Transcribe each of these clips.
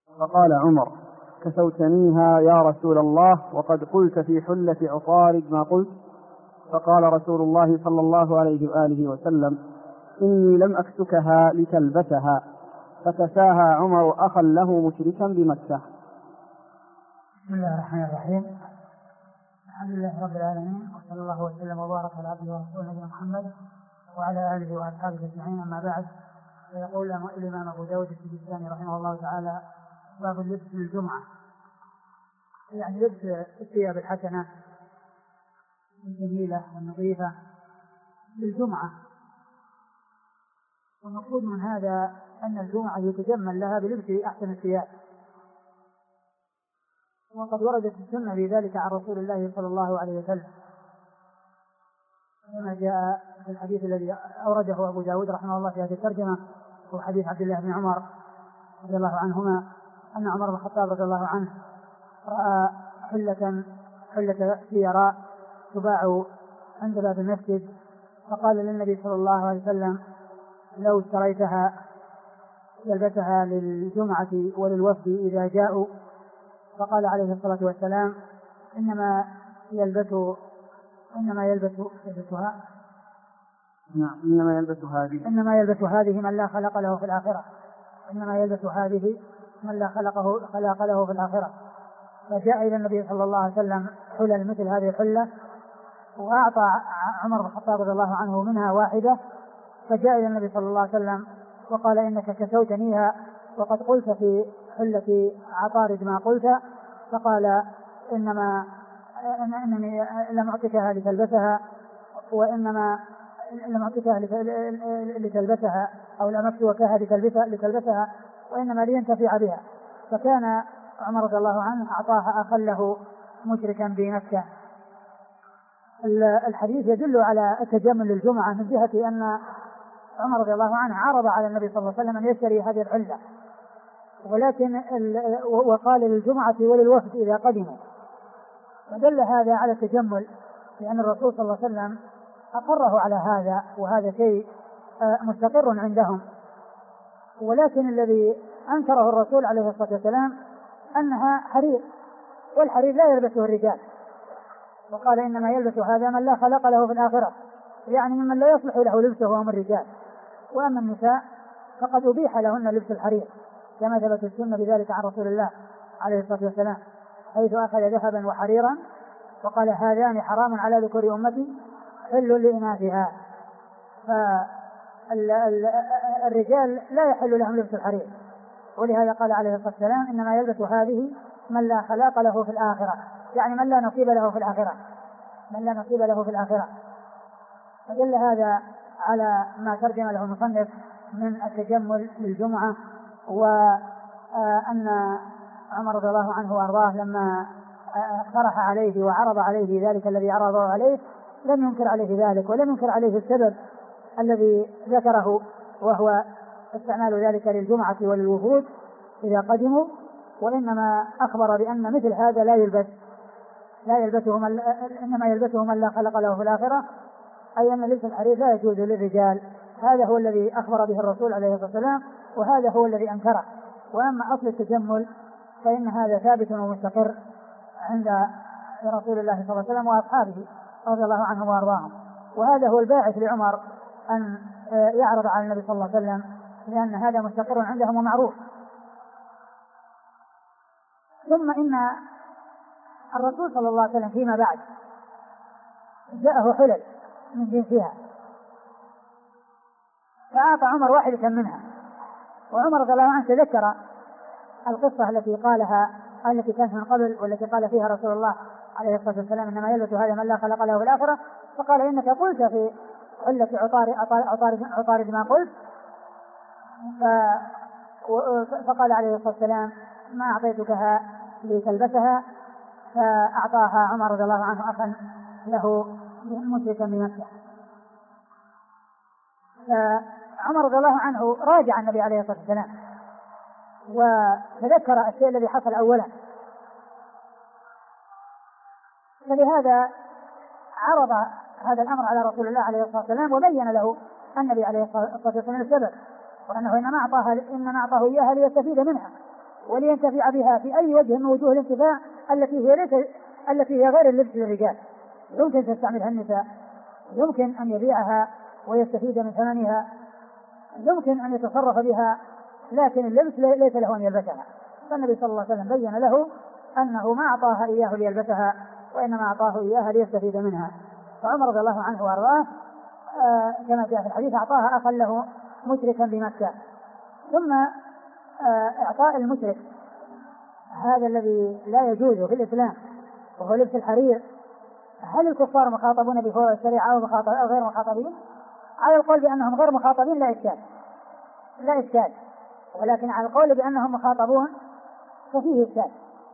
فقال عمر: كسوتنيها يا رسول الله وقد قلت في حلة عطارد ما قلت. فقال رسول الله صلى الله عليه وآله وسلم: إني لم أكسكها لتلبسها. فكساها عمر أخا له مشركا بمكة. بسم الله الرحمن الرحيم. الحمد لله رب العالمين، وصلى الله وسلم وبارك على عبده ورسوله نبينا محمد وعلى آله وأصحابه أجمعين. أما بعد، فيقول الإمام أبو داود السجستاني رحمه الله تعالى: باب اللبس للجمعة، يعني لبس الثياب الحسنة الجميلة والنظيفة للجمعة. والمقصود من هذا أن الجمعة يتجمل لها بلبس أحسن الثياب، وقد وردت السنة في ذلك عن رسول الله صلى الله عليه وسلم، كما جاء في الحديث الذي أورده أبو داود رحمه الله في هذه الترجمة، هو حديث عبد الله بن عمر رضي الله عنهما أن عمر بن الخطاب رضي الله عنه رأى حلة سيراء تباع عند باب المسجد، فقال للنبي صلى الله عليه وسلم: لو اشتريتها يلبسها للجمعة وللوفد إذا جاءوا. فقال عليه الصلاة والسلام: إنما يلبس هذه من لا خلق له في الآخرة. إنما يلبس هذه من لا خلق له في الآخرة. فجاء إلى النبي صلى الله عليه وسلم حلل مثل هذه الحلة، وأعطى عمر بن الخطاب رضي الله عنه منها واحدة. فجاء إلى النبي صلى الله عليه وسلم وقال: إنك كسوتنيها وقد قلت في حلة عطارد ما قلت. فقال: إنني لم أعطيكها لتلبسها، وإنما لم أعطيكها لتلبسها أو لم أكسوكها لتلبسها، وإنما لينتفع بها. فكان عمر رضي الله عنه أعطاها أخا له مشركا بمكة. الحديث يدل على التجمل للجمعة من جهة أن عمر رضي الله عنه عرض على النبي صلى الله عليه وسلم أن يشتري هذه الحلة، ولكن وقال للجمعة وللوفد إذا قدموا. فدل هذا على التجمل، لأن الرسول صلى الله عليه وسلم أقره على هذا، وهذا شيء مستقر عندهم. ولكن الذي أنكره الرسول عليه الصلاة والسلام أنها حرير، والحرير لا يلبسه الرجال، وقال: إنما يلبس هذا من لا خلق له في الآخرة، يعني ممن لا يصلح له لبسه هم الرجال. وأما النساء فقد أبيح لهن لبس الحرير، كما ثبت السنة بذلك عن رسول الله عليه الصلاة والسلام، حيث أخذ ذهبا وحريرا وقال: هذان حرام على ذكور أمتي حل لإناثها. فالرجال لا يحل لهم لبس الحرير، ولهذا قال عليه الصلاة والسلام: إنما يلبس هذه من لا خلاق له في الآخرة، يعني من لا نصيب له في الآخرة. فدل هذا على ما ترجم له المصنف من التجمل للجمعة، وأن عمر رضي الله عنه وأرضاه لما اقترح عليه وعرض عليه ذلك الذي عرضه عليه لم ينكر عليه ذلك، ولم ينكر عليه السبب الذي ذكره، وهو استعمال ذلك للجمعة وللوفود إذا قدموا. وإنما أخبر بأن مثل هذا إنما يلبسه من لا خلق له في الآخرة، أي أن لبس الحرير لا يجوز للرجال. هذا هو الذي أخبر به الرسول عليه الصلاة والسلام، وهذا هو الذي أنكره. وأما أصل التجمل فإن هذا ثابت ومستقر عند رسول الله صلى الله عليه وسلم وأصحابه رضي الله عنهم وأرضاهم، وهذا هو الباعث لعمر أن يعرض على النبي صلى الله عليه وسلم، لأن هذا مستقر عندهم ومعروف. ثم إن الرسول صلى الله عليه وسلم فيما بعد جاءه حلل من جنسها، فأعطى عمر واحدة منها. وعمر رضي الله عنه تذكر القصة التي كانت من قبل، والتي قال فيها رسول الله عليه الصلاة والسلام: إنما يلبس هذا من لا خلق له في الآخرة. فقال: إنك قلت في حلة عطارد ما قلت. فقال عليه الصلاة والسلام: ما أعطيتكها لتلبسها. فأعطاها عمر رضي الله عنه أخا له مشركا بمكة. فعمر رضي الله عنه راجع النبي عليه الصلاة والسلام وتذكر الشيء الذي حصل أولا، فلهذا عرض هذا الأمر على رسول الله عليه الصلاة والسلام، وبين له النبي عليه الصلاة والسلام السبب، وأنه إنما أعطاه إياها ليستفيد منها، ولينتفع بها في أي وجه من وجوه الانتفاع التي هي غير اللبس للرجال. يمكن تستعملها النساء، يمكن أن يبيعها ويستفيد من ثمنها، يمكن أن يتصرف بها، لكن اللبس ليس له أن يلبسها. فالنبي صلى الله عليه وسلم بين له أنه ما أعطاها إياه ليلبسها، وإنما أعطاه إياها ليستفيد منها. فعمر رضي الله عنه وأرضاه كما جاء في الحديث أعطاها أخا له مشركا بمكة. ثم إعطاء المشرك هذا الذي لا يجوز في الإسلام وهو لبس الحرير، هل الكفار مخاطبون بفروع الشريعة أو غير مخاطبين؟ على القول بأنهم غير مخاطبين لا إشكال، ولكن على القول بأنهم مخاطبون ففيه إشكال.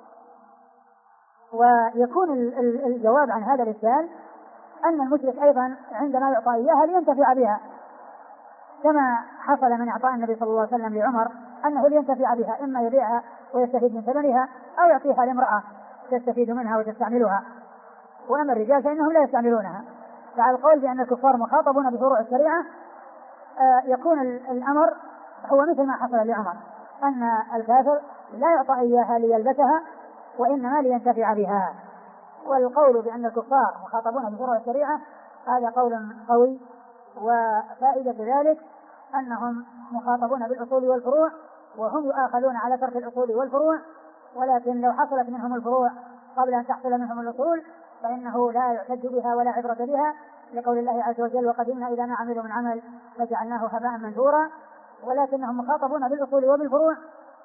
ويكون الجواب عن هذا الإشكال أن المشرك أيضا عندما يعطى إياها لينتفع بها، كما حصل من إعطاء النبي صلى الله عليه وسلم لعمر أنه لينتفع بها، إما يبيعها ويستفيد من ثمنها أو يعطيها لامرأة تستفيد منها وتستعملها. وأما الرجال فإنهم لا يستعملونها. فعلى القول بأن الكفار مخاطبون بفروع الشريعة يكون الأمر هو مثل ما حصل لعمر، أن الكافر لا يعطى إياها ليلبسها وإنما لينتفع بها. والقول بأن الكفار مخاطبون بفروع الشريعة هذا قول قوي، وفائدة ذلك أنهم مخاطبون بالأصول والفروع وهم يؤاخذون على ترك الأصول والفروع، ولكن لو حصلت منهم الفروع قبل أن تحصل منهم الأصول فإنه لا يعتد بها ولا عبرة بها، لقول الله عز وجل وقدمنا إذا ما عملوا من عمل فجعلناه هباء منثورا. ولكنهم مخاطبون بالأصول وبالفروع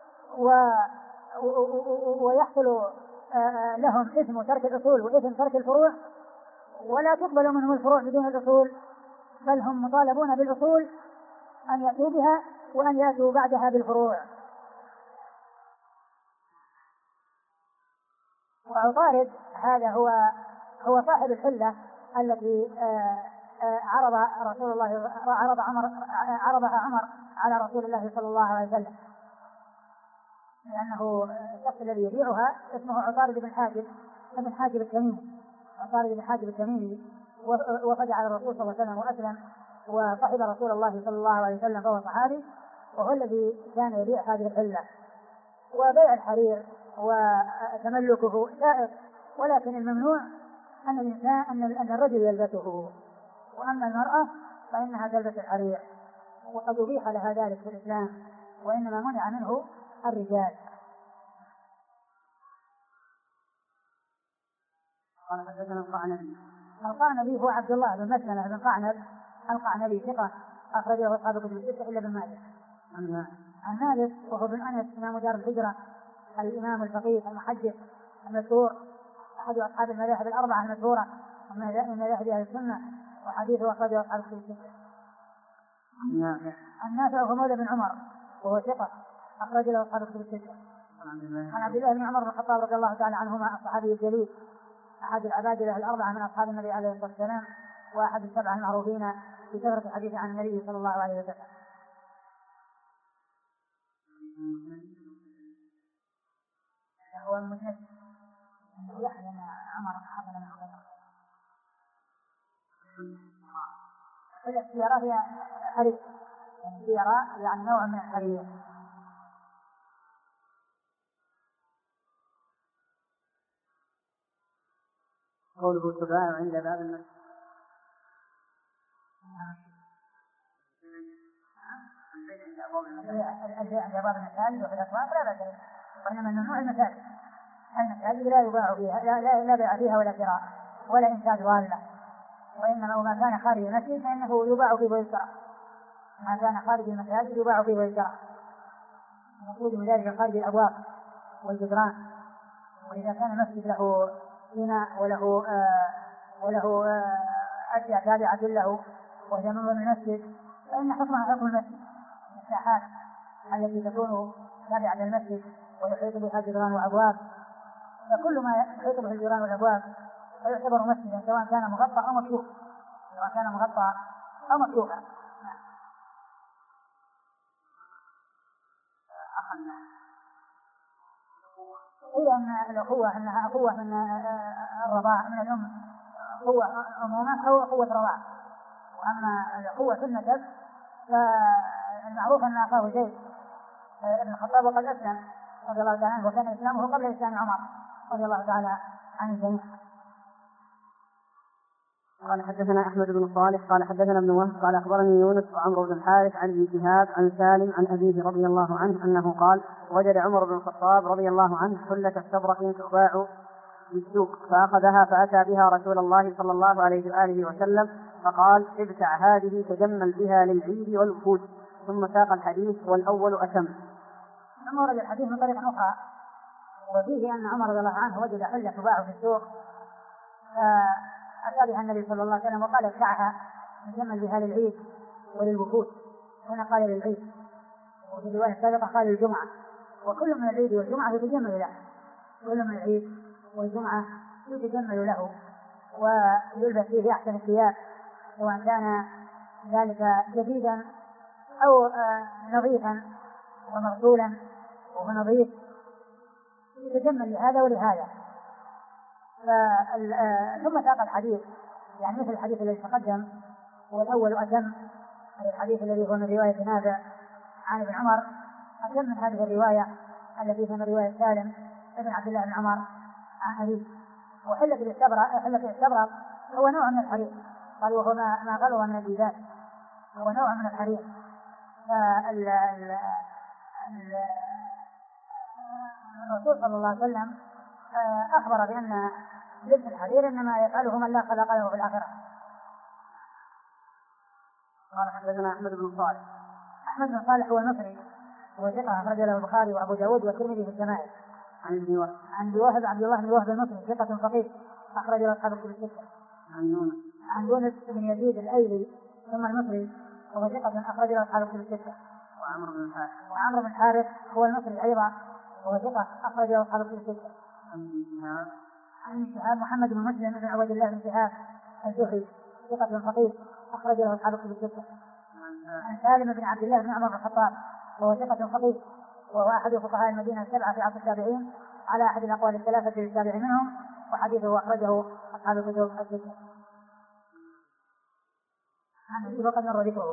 ويحصل لهم إثم ترك الأصول وإثم ترك الفروع، ولا تقبل منهم الفروع بدون الأصول، بل هم مطالبون بالأصول أن يأتوا بها وأن يأتوا بعدها بالفروع. وعطارد هذا هو صاحب الحلة التي عرضها عمر على رسول الله صلى الله عليه وسلم، لأنه الشخص الذي يبيعها اسمه عطارد بن حاجب التميمي. عطارد بن حاجب التميمي وفد على الرسول صلى الله عليه وسلم وأسلم وصحب رسول الله صلى الله عليه وسلم، فهو صحابي، وهو الذي كان يبيع هذه الحلة. وبيع الحرير وتملكه جائز، ولكن الممنوع أن الرجل يلبسه، وأما المرأة فإنها تلبس الحرير، وقد أبيح لها ذلك في الإسلام، وإنما منع منه الرجال. قال حدثنا القعنبي هو عبد الله بن مسلمة بن قعنب القعنبي ثقة أخرجه أصحاب كتب الستة إلا ابن ماجه. عن مالك وهو بن أنس إمام دار الهجرة الإمام الفقيه المحدث المشهور، أحد أصحاب المذاهب الأربعة المشهورة من مذاهب أهل السنة، وحديثه أخرجه أصحاب كتب الستة. عن نافع وهو مولى بن عمر وهو ثقة أخرج له أصحاب كتب الستة. عن عبد الله بن عمر بن الخطاب رضي الله تعالى عنهما الصحابي الجليل أحد العبادلة الأربعة من أصحاب النبي عليه الصلاة والسلام، وأحد السبعة المعروفين بكثرة الحديث عن النبي صلى الله عليه وسلم. هو المسند يحيى أن عمر حصل من خطأ. السيارة هي حرير، السيارة يعني نوع من الحرير. قوله تباع عند باب المسجد عند باب المساجد وفي الأسواق لا بأس، وإنما ممنوع المساجد لا يباع فيها، لا بيع فيها ولا شراء ولا إنتاج ضالة، وإنما ما كان خارج المسجد فإنه يباع فيه ويشترى، ما كان خارج المساجد يباع فيه ويشترى، يقول من ذلك خارج الأبواب والجدران. وإذا كان المسجد له بناء وله أشياء تابعة له وهي من المسجد فإن حكمها حكم المسجد، المساحات التي تكون تابعة للمسجد ويحيط بها جدران وأبواب، فكل ما يحيط به الجدران والأبواب فيعتبر مسجدا سواء كان مغطى أو مفتوحا. إلا أن الأخوة أنها أخوة من الرضاع من الأم، أخوة عموما أو أخوة رضاع. وأما الأخوة في النسب فالمعروف أن أخاه زيد بن الخطاب وقد أسلم، رضي الله تعالى عنه، وكان إسلامه قبل إسلام عمر رضي الله تعالى عن الجميع. قال حدثنا أحمد بن صالح قال حدثنا ابن وهب قال أخبرني يونس وعمرو بن الحارث عن ابن شهاب عن سالم عن أبيه رضي الله عنه أنه قال: وجد عمر بن الخطاب رضي الله عنه حلة استبرق تباع بالسوق فأخذها فأتى بها رسول الله صلى الله عليه وآله وسلم فقال: ابتع هذه تجمل بها للعيد والوفود. ثم ساق الحديث والأول أتم. ثم ورد الحديث من طريق أخرى وفيه أن عمر رضي الله عنه وجد حلة تباع في السوق فأتى بها النبي صلى الله عليه وسلم وقال: ابتعها تجمل بها للعيد وللوفود. هنا قال للعيد، وفي الرواية السابقة قال للجمعة، وكل من العيد والجمعة يتجمل له، كل من العيد والجمعة يتجمل له ويلبس فيه أحسن الثياب، سواء كان ذلك جديدا أو نظيفا ومغسولا ونظيف، يتجمل لهذا ولهذا. ثم ساق الحديث يعني مثل الحديث الذي تقدم، والأول أتم، الحديث الذي هو من رواية نافع عن ابن عمر أتم من هذه الرواية التي هي من رواية سالم ابن عبد الله بن عمر عن أبيه. وحلة الاستبرق هو نوع من الحرير، قال وهو ما غلظ من الجيزان، هو نوع من الحرير. الرسول صلى الله عليه وسلم أخبر بأن لبس الحرير إنما يفعله من لا خلق له في الآخرة. قال حدثنا أحمد بن صالح. أحمد بن صالح هو المصري، هو ثقة أخرج له البخاري وأبو داود والترمذي في الشمائل. عن وهب عبد الله بن وهب المصري ثقة فقيه أخرج له أصحاب الكتب الستة. عن يونس بن يزيد الأيلي ثم المصري وهو ثقة أخرج له أصحاب الكتب الستة. وعمرو بن الحارث هو المصري أيضا وهو ثقة أخرج له أصحاب الكتب الستة. عن شهاب محمد بن مسلم بن عبد الله بن شهاب الزهري ثقة فقيه أخرج له أصحاب الكتب الستة. عن سالم بن عبد الله بن عمر بن الخطاب وهو ثقة فقيه وهو أحد فقهاء المدينة السبعة في عصر التابعين على أحد الأقوال الثلاثة للتابع منهم، وحديثه أخرجه أصحاب الكتب الستة. عن وقد مر ذكره.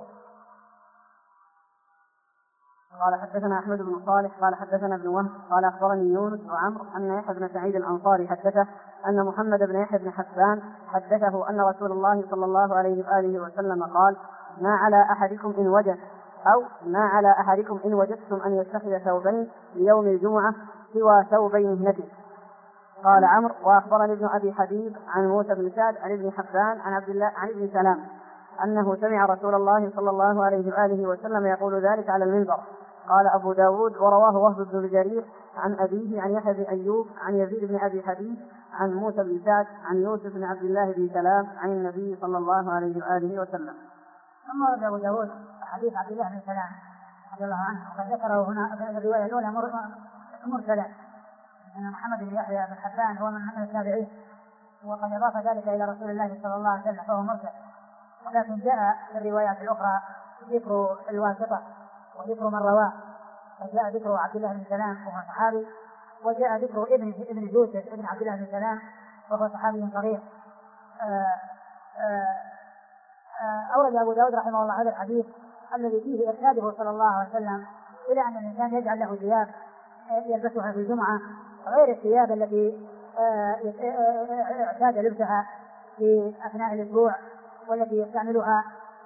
قال حدثنا أحمد بن صالح قال حدثنا ابن وهب قال أخبرني يونس وعمرو أن يحيى بن سعيد الأنصاري حدثه أن محمد بن يحيى بن حسان حدثه أن رسول الله صلى الله عليه وآله وسلم قال: ما على أحدكم إن وجد أو ما على أحدكم إن وجدتم أن يتخذ ثوبين ليوم الجمعة سوى ثوبين مهنته. قال عمرو: وأخبرني ابن أبي حبيب عن موسى بن سعد عن ابن حبان عن عبد الله عن ابن سلام أنه سمع رسول الله صلى الله عليه وآله وسلم يقول ذلك على المنبر. قال أبو داود: ورواه وهب بن الجرير عن أبيه عن يحيى بن أيوب عن يزيد بن أبي حبيب عن موسى بن سعد عن يوسف بن عبد الله بن سلام عن النبي صلى الله عليه وآله وسلم. ثم ورد أبو داود حديث عبد الله بن سلام رضي الله عنه وقد ذكره هنا في الرواية الأولى مرسلا أن محمد بن يحيى بن حبان هو من التابعين، وقد أضاف ذلك إلى رسول الله صلى الله عليه وسلم فهو مرسل. ولكن جاء في الروايات الأخرى ذكر الواسطة وذكر من رواه، فجاء ذكر عبد الله بن سلام وهو صحابي، وجاء ذكر ابن يوسف ابن عبد الله بن سلام وهو صحابي صغير. أورد أبو داود رحمه الله هذا الحديث الذي فيه إرشاده صلى الله عليه وسلم إلى أن الإنسان يجعل له ثياب يلبسها في الجمعة غير الثياب التي اعتاد لبسها في أثناء الأسبوع والتي يستعملها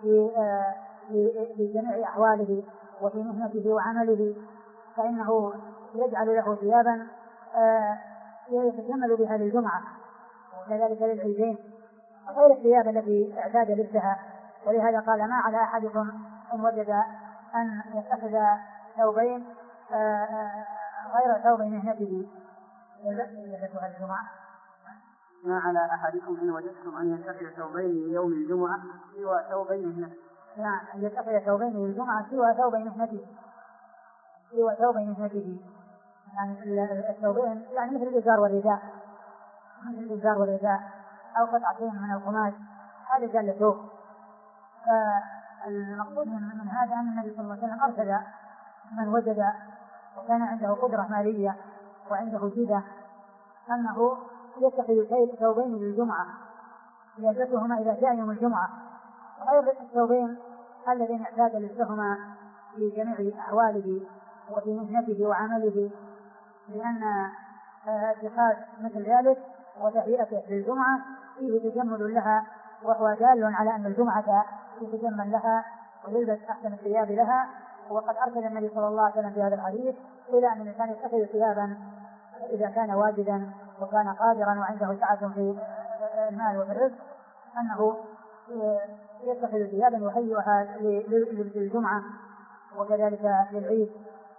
في جميع أحواله وفي مهنته وعمله، فإنه يجعل له ثيابا يتجمل بها للجمعة وكذلك للعيدين غير الثياب التي اعتاد لبسها. ولهذا قال: ما على أحدكم إن وجد أن يتخذ ثوبين غير ثوب مهنته يلبسها الجمعة. ما على أحدكم إن وجدتم أن يتخذ ثوبين ليوم الجمعة سوى ثوبين مهنته. نعم، أن يتخذ ثوبين للجمعة سوى ثوبين مهنته، سوى ثوبين مهنته، يعني الثوبين يعني مثل الإزار والرداء، مثل الإزار والرداء أو قطعتين من القماش، هذا جل ثوب. فالمقصود من هذا أن النبي صلى الله عليه وسلم أرشد من وجد وكان عنده قدرة مالية وعنده جدة أنه يتخذ ثوبين للجمعة يلبسهما إذا جاء يوم الجمعة غير الثوبين الذين اعتاد لبسهما في جميع أحواله وفي مهنته وعمله لأن اتخاذ مثل ذلك وتهيئته للجمعة فيه تجمل لها، وهو دال على أن الجمعة يتجمل لها ويلبس أحسن الثياب لها. وقد أرشد النبي صلى الله عليه وسلم في هذا الحديث إلى أن الإنسان يتخذ ثيابا إذا كان واجدا وكان قادرا وعنده سعة في المال وفي الرزق، أنه يتخذ ثيابا يهيئها للجمعة وكذلك للعيد.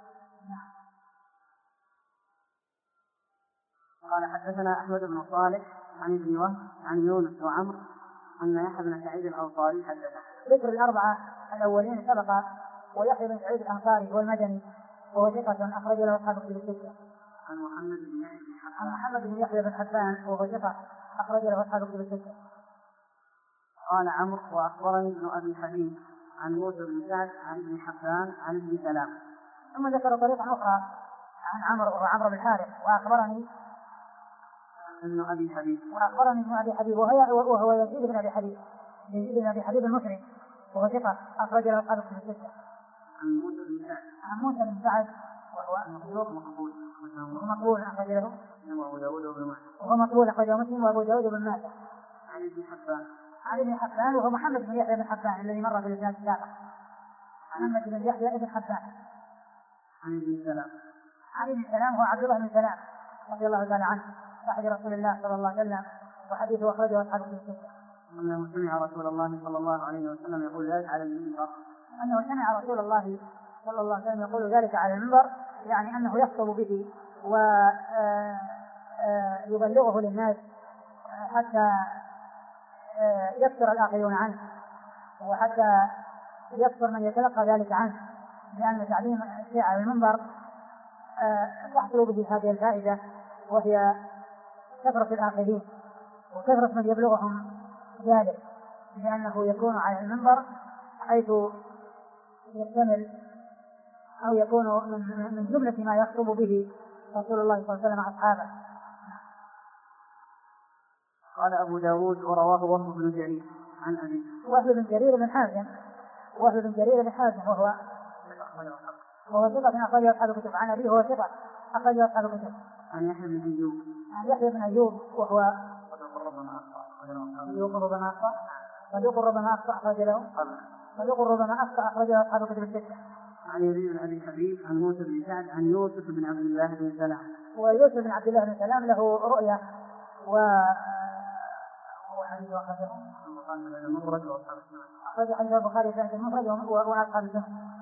قال حدثنا أحمد بن صالح عن ابن وهب عن يونس وعمرو أن يحيى بن سعيد الأنصاري حدثه. ذكر الأربعة الأولين سبق، ويحيى بن سعيد الأنصاري والمدني وهو ثقة أخرج له أصحاب الكتب الستة. عن محمد بن يحيى بن حبان وهو ثقة أخرج له أصحاب الكتب الستة. قال عمرو وأخبرني ابن أبي حبيب عن موسى بن سعد عن ابن حبان عن ابن سلام. ثم ذكر طريقا أخرى عن عمرو وعمرو بن الحارث وأخبرني ابن أبي حبيب وهو يزيد بن أبي حبيب، يزيد بن أبي حبيب المصري وهو ثقة أخرج له أصحاب الكتب الستة. عن موسى بن سعد وهو مقبول أخرج له وهو مقبول أخرجه مسلم وأبو داود بن ماجه. عن ابن حبان وهو محمد بن يحيى بن حبان الذي مر في الإسناد السابق. محمد بن يحيى بن حبان. عن ابن سلام هو عبد الله بن سلام رضي الله تعالى عنه صاحب رسول الله صلى الله عليه وسلم وحديثه أخرجه أصحاب الكتب الستة. أنه سمع رسول الله صلى الله عليه وسلم يقول ذلك على المنبر. أنه سمع رسول الله صلى الله عليه وسلم يقول ذلك على المنبر، يعني أنه يخطب به ويبلغه للناس حتى يكثر الآخرون عنه وحتى يكثر من يتلقى ذلك عنه، لأن تعليم الشيء على المنبر تحصل به هذه الفائدة، وهي كثرة الآخرين وكثرة من يبلغهم ذلك، لأنه يكون على المنبر حيث يحتمل أو يكون من جملة ما يخطب به رسول الله صلى الله عليه وسلم أصحابه. قال أبو داود ورواه وهب بن جرير عن أبي وهب بن جرير بن حازم وهو ثقة أخرجه أصحاب الكتب. عن أبيه وهو ثقة أخرجه أصحاب الكتب. عن يحيى بن أيوب وهو صدوق ربما أخطأ أخرجه أصحاب الكتب الستة. عن يزيد بن أبي حبيب عن موسى بن سعد عن يوسف بن عبد الله بن سلام. ويوسف بن عبد الله بن سلام له رؤية وحديث أخرجه حديث البخاري في المفرد وأصحاب السنة.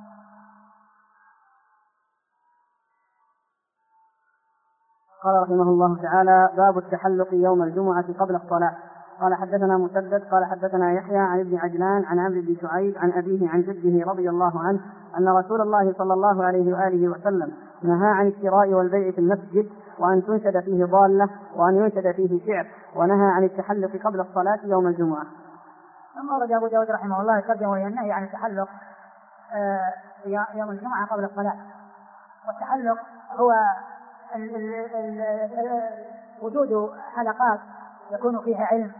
قال رحمه الله تعالى: باب التحلق يوم الجمعة قبل الصلاة. قال حدثنا مسدد قال حدثنا يحيى عن ابن عجلان عن عمرو بن شعيب عن أبيه عن جده رضي الله عنه أن رسول الله صلى الله عليه وآله وسلم نهى عن الشراء والبيع في المسجد، وأن تنشد فيه ضالة، وأن ينشد فيه شعر، ونهى عن التحلق قبل الصلاة يوم الجمعة. ثم ورد أبو داود رحمه الله ترجمة وهي النهي عن التحلق يوم الجمعة قبل الصلاة. والتحلق هو وجود حلقات يكون فيها علم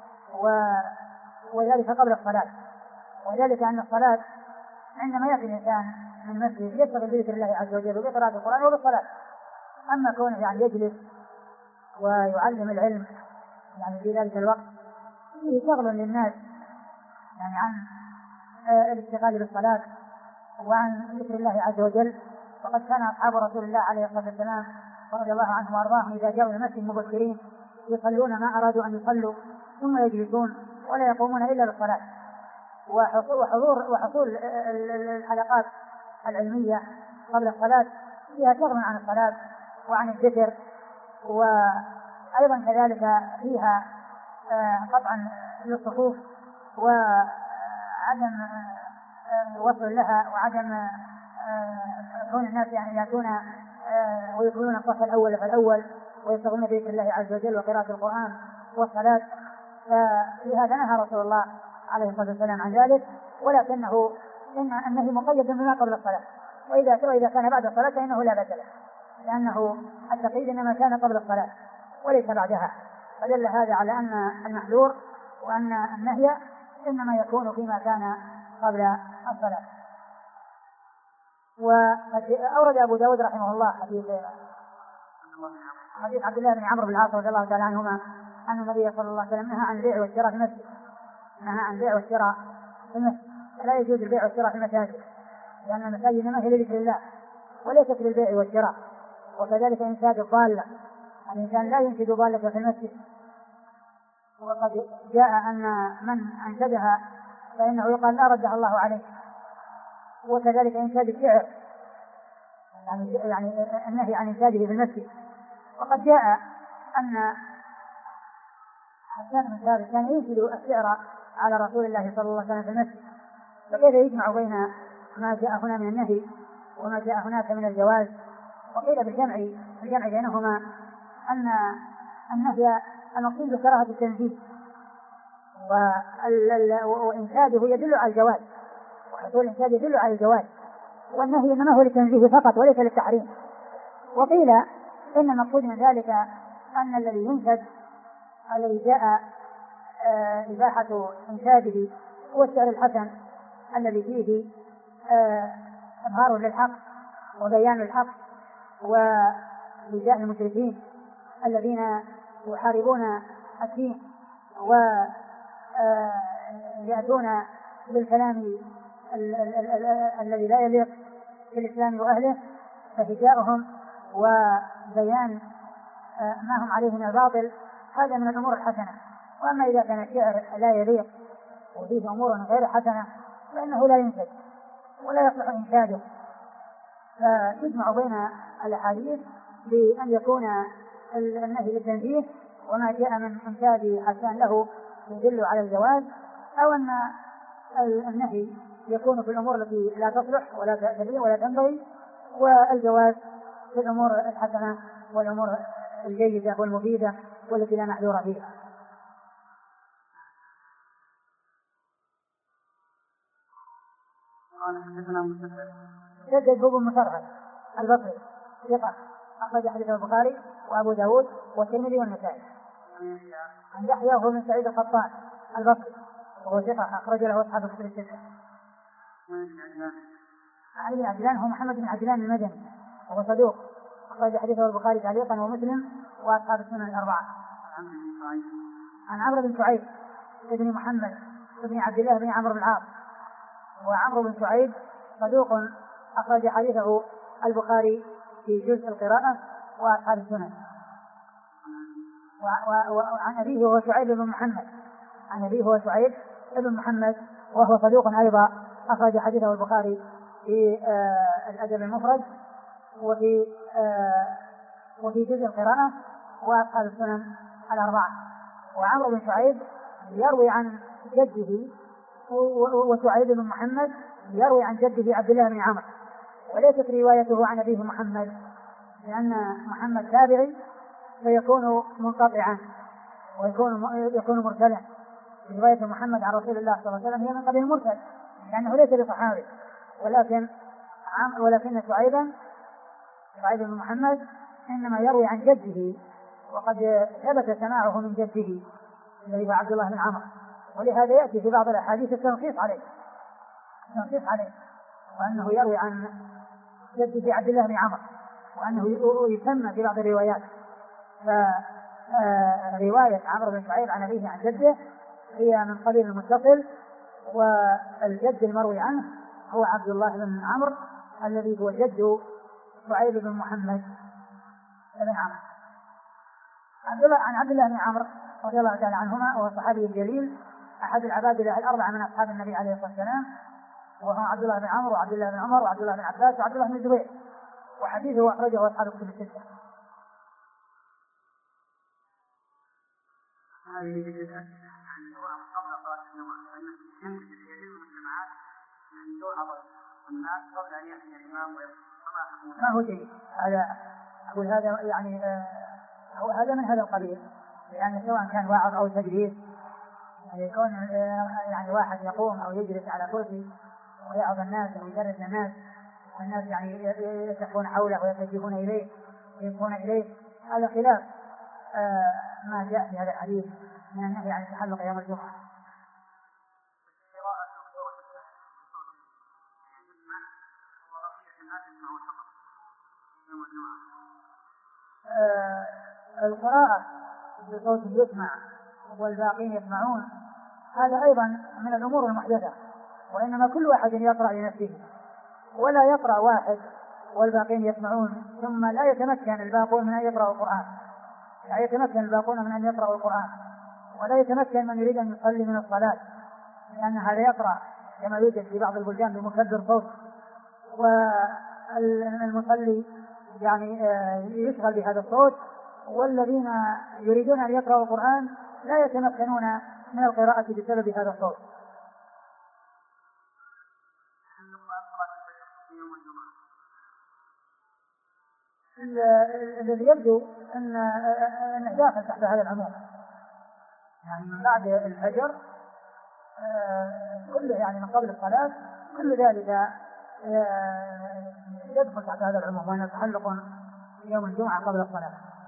وذلك قبل الصلاة، وذلك أن الصلاة عندما يأتي الإنسان من المسجد يشتغل بذكر الله عز وجل وبقراءة القرآن وبالصلاة. أما كونه يعني يجلس ويعلم العلم يعني في ذلك الوقت فيه شغل للناس يعني عن الاشتغال بالصلاة وعن ذكر الله عز وجل. وقد كان أصحاب رسول الله عليه الصلاة والسلام رضي الله عنهم وأرضاهم إذا جاءوا المسجد مبكرين يصلون ما أرادوا أن يصلوا ثم يجلسون ولا يقومون إلا للصلاة. وحصول الحلقات العلمية قبل الصلاة فيها شغل عن الصلاة وعن الذكر، وأيضا كذلك فيها قطعا للصفوف وعدم وصل لها وعدم كون الناس يعني يأتون ويدخلون الصف الأول فالأول ويشتغلون بذكر الله عز وجل وقراءة القرآن والصلاة. فلهذا نهى رسول الله عليه الصلاة والسلام عن ذلك، ولكنه النهي مقيد بما قبل الصلاة، وإذا كان بعد الصلاة فإنه لا بأس له، لأنه التقييد إنما كان قبل الصلاة وليس بعدها، فدل هذا على أن المحذور وأن النهي إنما يكون فيما كان قبل الصلاة. وأورد أبو داود رحمه الله حديث حديث عبد الله بن عمرو بن العاص رضي الله تعالى عنهما أن النبي صلى الله عليه وسلم نهى عن البيع والشراء في المسجد، نهى عن البيع والشراء في المسجد، لا يجوز البيع والشراء في المساجد، لأن المساجد إنما هي لذكر الله وليست للبيع والشراء. وكذلك إنشاد الضالة، الإنسان لا ينشد ضالة في المسجد، وقد جاء أن من أنشدها فإنه يقال لا ردها الله عليه. وكذلك إنشاد الشعر، يعني النهي عن إنشاده في المسجد. وقد جاء أن حسان بن ثابت كان ينشد الشعر على رسول الله صلى الله عليه وسلم في المسجد، فكيف يجمع بين ما جاء هنا من النهي وما جاء هناك من الجواز؟ وقيل بالجمع بينهما أن النهي المقصود بكراهة التنزيه، وإنشاده يدل على الجواز، وحصول الإنشاد يدل على الجواز، والنهي إنما هو للتنزيه فقط وليس للتحريم. وقيل إن المقصود من ذلك أن الذي ينشد الذي جاء إباحة إنشاده هو الشعر الحسن الذي فيه إظهار للحق وبيان الحق وإيذاء المشركين الذين يحاربون الدين ويأتون بالكلام الذي لا يليق بالإسلام وأهله، فهجاؤهم وبيان ما هم عليه من الباطل هذا من الأمور الحسنة. وأما إذا كان الشعر لا يليق وفيه أمور غير حسنة فإنه لا ينشد ولا يصلح إنشاده. فيجمع بين الأحاديث بأن يكون النهي للتنزيه، وما جاء من إنشاد حسان له يدل على الجواز، أو أن النهي يكون في الأمور التي لا تصلح ولا تليق ولا تنبغي، والجواز في الأمور الحسنة والأمور الجيدة والمفيدة والتي لا محذور فيها. قال حدثنا مسدد بن مسرهد البصري ثقة أخرج حديثه البخاري وأبو داود والترمذي والنسائي. عن يحيى وهو من سعيد القطان البصري وهو ثقة أخرج له أصحاب الكتب الستة. عن ابن عجلان هو محمد بن عجلان المدني وهو صدوق أخرج حديثه البخاري تعليقا ومسلم وأصحاب السنن الأربعة. عن عمرو بن شعيب ابن محمد ابن عبد الله بن عمرو بن العاص، وعمرو بن شعيب صدوق أخرج حديثه البخاري في جزء القراءة وأصحاب السنن. وعن أبيه هو شعيب بن محمد، عن أبيه هو شعيب بن محمد وهو صدوق أيضا أخرج حديثه البخاري في الأدب المفرد وفي جزء القراءة وأصحاب السنن الأربعة. وعمرو بن شعيب يروي عن جده، وشعيب بن محمد يروي عن جده عبد الله بن عمرو، وليست روايته عن أبيه محمد، لأن محمد تابعي فيكون منقطعا ويكون مرسلا. رواية محمد عن رسول الله صلى الله عليه وسلم هي من قبيل المرسل لأنه ليس بصحابي، ولكن شعيب بن محمد إنما يروي عن جده، وقد ثبت سماعه من جده الذي هو عبد الله بن عمرو، ولهذا يأتي في بعض الأحاديث التنصيص عليه وأنه يروي عن جده عبد الله بن عمرو، وأنه يسمى في بعض الروايات. فرواية عمرو بن شعيب عن أبيه عن جده هي من قبيل المتصل، والجد المروي عنه هو عبد الله بن عمرو الذي هو جد شعيب بن محمد بن عمرو. عن عبد الله بن عمرو رضي الله تعالى عنهما، وهو الصحابي الجليل أحد العبادلة الأربعة من أصحاب النبي عليه الصلاة والسلام، وهو عبد الله بن عمرو وعبد الله بن عمر وعبد الله بن عباس وعبد الله بن الزبير، وحديثه أخرجه أصحاب الكتب الستة. ما هو شيء هذا أقول هذا يعني هذا من هذا القبيل، يعني سواء كان واعظ أو تدريس، يعني يكون يعني واحد يقوم أو يجلس على كرسي ويعظ الناس أو يدرس الناس، والناس يعني يتكون حوله ويتجهون إليه ويبقون إليه، هذا خلاف ما جاء في هذا الحديث من النهي عن التحلق يوم الجمعة. القراءة بصوت يسمع والباقين يسمعون هذا أيضا من الأمور المحدثة، وإنما كل واحد يقرأ لنفسه، ولا يقرأ واحد والباقين يسمعون ثم لا يتمكن الباقون من أن يقرأوا القرآن، لا يتمكن الباقون من أن يقرأوا القرآن، ولا يتمكن من يريد أن يصلي من الصلاة، لأن هذا يقرأ كما يوجد في بعض البلدان بمكبر صوت، والمصلي يعني يشغل بهذا الصوت، والذين يريدون أن يقرأوا القرآن لا يتمكنون من القراءة بسبب هذا الصوت. الذي يبدو أن داخل تحت هذا العموم، يعني من بعد الفجر كله، يعني من قبل الصلاة كل ذلك يدخل تحت هذا العموم، وأنه تحلق يوم الجمعة قبل الصلاة.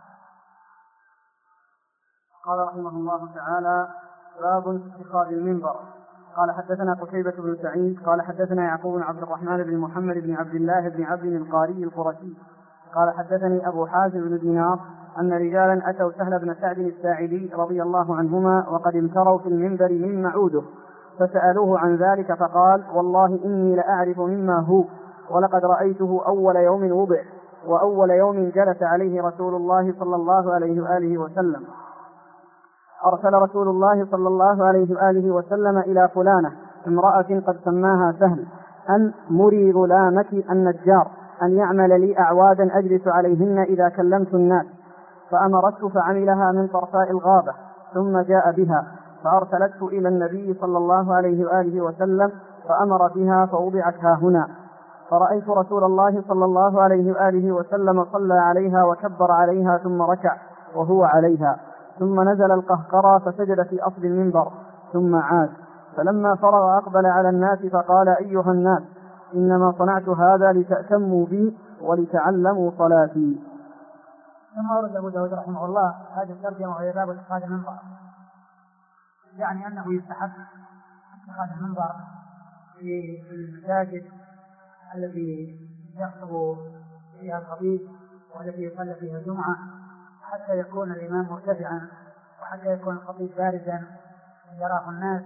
قال رحمه الله تعالى: باب اتخاذ المنبر. قال حدثنا قتيبة بن سعيد قال حدثنا يعقوب بن عبد الرحمن بن محمد بن عبد الله بن عبد القاري القرشي قال حدثني أبو حازم بن دينار أن رجالا أتوا سهل بن سعد الساعدي رضي الله عنهما وقد امتروا في المنبر مما عوده، فسألوه عن ذلك فقال: والله إني لأعرف مما هو، ولقد رأيته أول يوم وضع وأول يوم جلس عليه رسول الله صلى الله عليه وآله وسلم. أرسل رسول الله صلى الله عليه وآله وسلم إلى فلانة امرأة قد سماها سهل أن مري غلامك النجار أن يعمل لي أعوادا أجلس عليهن إذا كلمت الناس، فأمرته فعملها من طرفاء الغابة، ثم جاء بها فأرسلته إلى النبي صلى الله عليه وآله وسلم فأمر بها فوضعت هنا، فرأيت رسول الله صلى الله عليه وآله وسلم صلى عليها وكبر عليها ثم ركع وهو عليها، ثم نزل القهقرى فسجد في أصل المنبر ثم عاد، فلما فرغ أقبل على الناس فقال: أيها الناس، إنما صنعت هذا لتأتموا بي ولتعلموا صلاتي. ثم أورد أبو داود رحمه الله هذه الترجمة وهي باب اتخاذ المنبر، يعني أنه يستحب اتخاذ المنبر في المساجد التي يخطب فيها الخطيب والتي يصلى فيها الجمعة، حتى يكون الإمام مرتفعا وحتى يكون الخطيب بارزا يراه الناس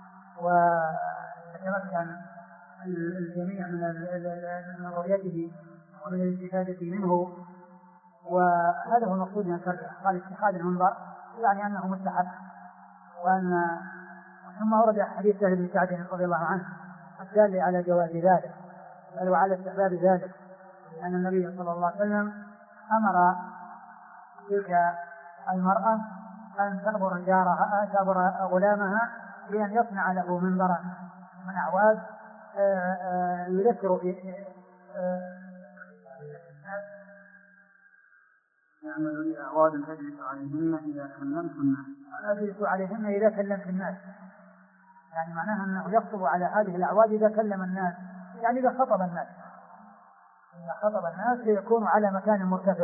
ويتمكن الجميع من رؤيته ومن الاستفادة منه، وهذا هو المقصود من الترجمة. قال اتخاذ المنبر يعني أنه مستحب، ثم ورد حديث سهل بن سعد رضي الله عنه الدال على جواز ذلك بل وعلى استحباب ذلك، لأن النبي صلى الله عليه وسلم أمر تلك المرأة أن تأمر غلامها بأن يصنع له منبرا من أعواد يذكر يعمل لي أعواد أجلس عليهن إذا كلمت الناس، أجلس عليهن إذا كلمت الناس، يعني معناها أنه يخطب على هذه الأعواد إذا كلم الناس، يعني إذا خطب الناس يكون على مكان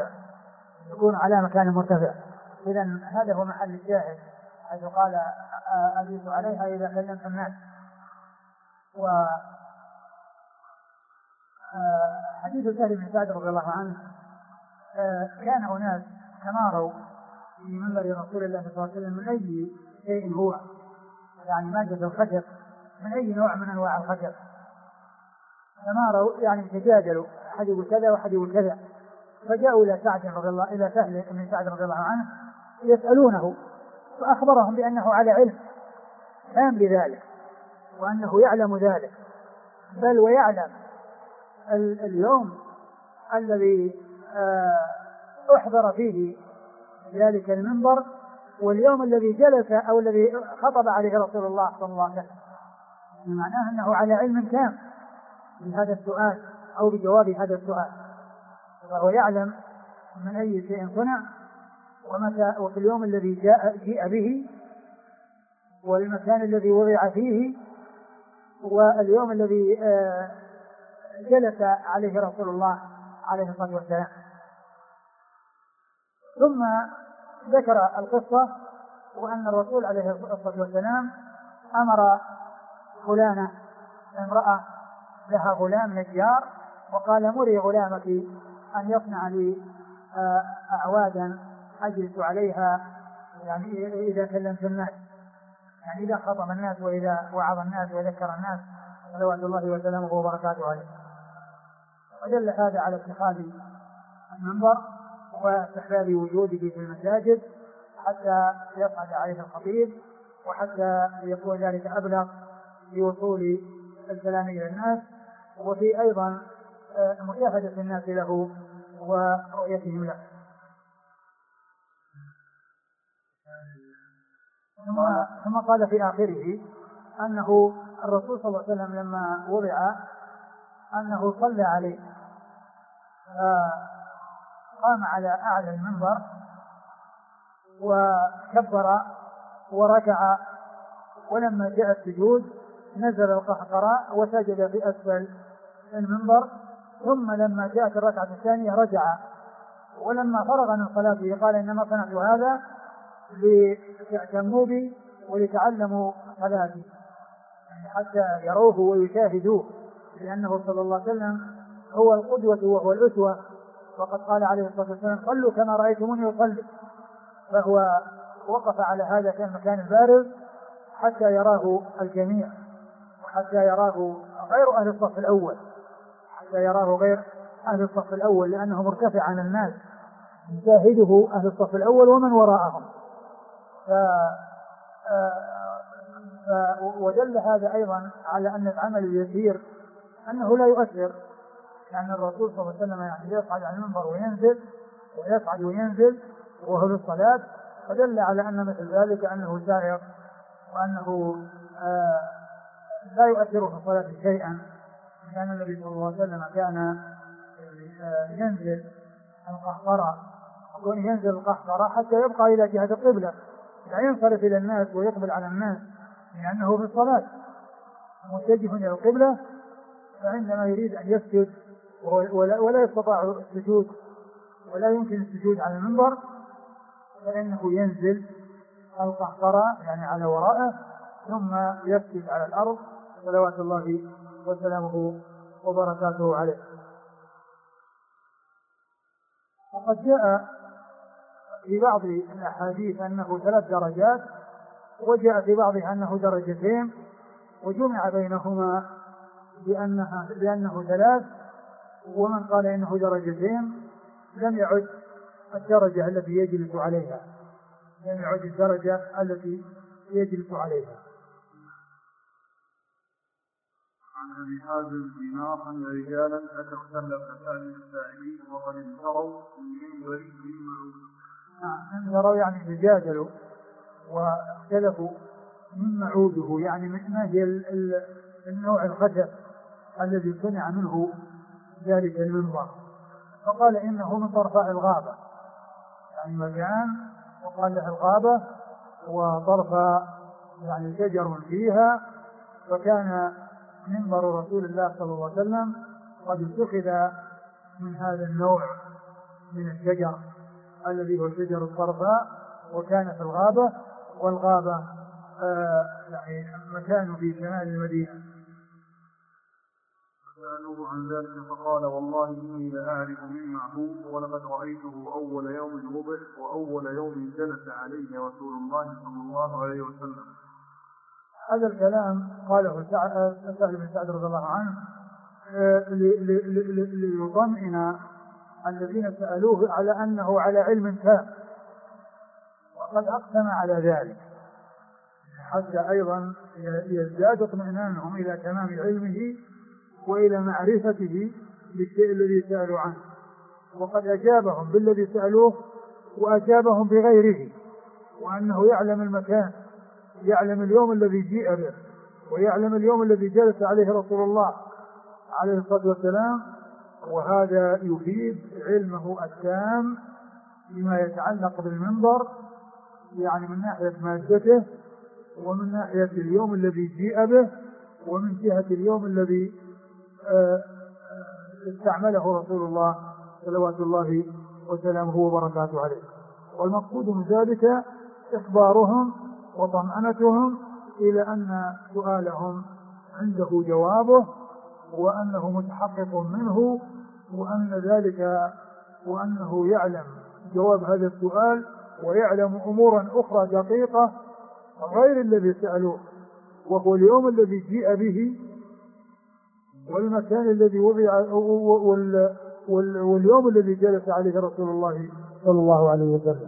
مرتفع، إذن هذا هو محل الشاهد حيث قال: أجلس عليها إذا كلمت الناس. وحديث سهل بن سعد رضي الله عنه كان أناس تماروا في منبر رسول الله صلى الله عليه وسلم من أي شيء هو، يعني مادة الخشب من أي نوع من أنواع الخشب، تماروا يعني تجادلوا، أحد يقول كذا وأحد يقول كذا، فجاءوا إلى سهل بن سعد رضي الله عنه يسألونه، فأخبرهم بأنه على علم تام بذلك وأنه يعلم ذلك، بل ويعلم اليوم الذي أحضر فيه ذلك المنبر واليوم الذي جلس أو الذي خطب عليه رسول الله صلى الله عليه وسلم، معناه أنه على علم تام بهذا السؤال أو بجواب هذا السؤال، وهو يعلم من أي شيء صنع ومتى وفي اليوم الذي جيء به والمكان الذي وضع فيه واليوم الذي جلس عليه رسول الله عليه الصلاة والسلام. ثم ذكر القصة وأن الرسول عليه الصلاة والسلام أمر فلانة امرأة لها غلام نجار وقال: مري غلامك أن يصنع لي أعوادا أجلس عليها يعني إذا كلمت الناس، يعني إذا خطب الناس وإذا وعظ الناس وذكر الناس صلوات الله وسلامه وبركاته عليه. ودل هذا على اتخاذ المنبر واستحباب وجوده في المساجد حتى يصعد عليه الخطيب، وحتى يكون ذلك أبلغ في وصول الكلام إلى الناس، وفي أيضا مشاهدة الناس له ورؤيتهم له. ثم قال في آخره أنه الرسول صلى الله عليه وسلم لما وضع أنه صلى عليه، قام على أعلى المنبر وكبر وركع، ولما جاء السجود نزل القهقراء وسجد في أسفل المنبر، ثم لما جاءت الركعة الثانية رجع، ولما فرغ من صلاته قال إنما صنعت هذا ليأتموا بي وليتعلموا صلاتي، يعني حتى يروه ويشاهدوه، لأنه صلى الله عليه وسلم هو القدوة وهو الأسوة، وقد قال عليه الصلاة والسلام صلوا كما رأيتموني أصلي، فهو وقف على هذا في المكان البارز حتى يراه الجميع، وحتى يراه غير أهل الصف الأول، حتى يراه غير أهل الصف الأول، لأنه مرتفع عن الناس يشاهده أهل الصف الأول ومن وراءهم. ودل هذا أيضا على أن العمل اليسير أنه لا يؤثر، لأن الرسول صلى الله عليه وسلم يعني يصعد على المنبر وينزل ويصعد وينزل وهو في الصلاة، فدل على أن مثل ذلك أنه سائر، وأنه لا يؤثر في الصلاة شيئا، لأن النبي صلى الله عليه وسلم كان ينزل القهقرة حتى يبقى إلى جهة القبلة، لا ينصرف إلى الناس ويقبل على الناس، لأنه في الصلاة متجه إلى القبلة، فعندما يريد أن يسجد ولا يستطيع السجود ولا يمكن السجود على المنبر، فإنه ينزل القهقرة يعني على وراءه، ثم يسجد على الأرض صلوات الله وسلامه وبركاته عليه. وقد جاء في بعض الأحاديث أنه 3 درجات، وجاء في بعضها أنه 2 درجات، وجمع بينهما بأنه 3، ومن قال إنه 2 درجات لم يعد الدرجة التي يجلس عليها، لم يعد الدرجة التي يجلس عليها. عن أبي حازم دينار أن رجالا أتوا اختلف فسأل السائلين وقد انتروا من بريد من يروا يعني تجادلوا واختلفوا من معوده، يعني ما هي النوع الخشب الذي صنع منه ذلك المنبر، فقال إنه من طرفاء الغابة، يعني مكان وقال له الغابة وطرف يعني شجر فيها، فكان منبر رسول الله صلى الله عليه وسلم قد اتخذ من هذا النوع من الشجر الذي هو شجر الطرفاء، وكان في الغابة، والغابة يعني مكان في شمال المدينة. فسألوه عن ذلك فقال والله إني لأعرف مما هو، ولقد رأيته أول يوم وضع وأول يوم جلس عليه رسول الله صلى الله عليه وسلم. هذا الكلام قاله سعد بن سعد رضي الله عنه ليطمئن الذين سألوه على أنه على علم تام، وقد أقسم على ذلك حتى أيضا يزداد اطمئنانهم إلى تمام علمه وإلى معرفته بالشيء الذي سألوا عنه، وقد أجابهم بالذي سألوه وأجابهم بغيره، وأنه يعلم المكان، يعلم اليوم الذي جيء به، ويعلم اليوم الذي جلس عليه رسول الله عليه الصلاة والسلام، وهذا يفيد علمه التام بما يتعلق بالمنبر، يعني من ناحية مادته ومن ناحية اليوم الذي جيء به ومن جهة اليوم الذي استعمله رسول الله صلوات الله وسلامه وبركاته عليه. والمقصود من ذلك إخبارهم وطمأنتهم إلى أن سؤالهم عنده جوابه، وأنه متحقق منه، وأن ذلك وأنه يعلم جواب هذا السؤال ويعلم أمورا أخرى دقيقة غير الذي سألوه، وهو اليوم الذي جيء به والمكان الذي وضع واليوم الذي جلس عليه رسول الله صلى الله عليه وسلم.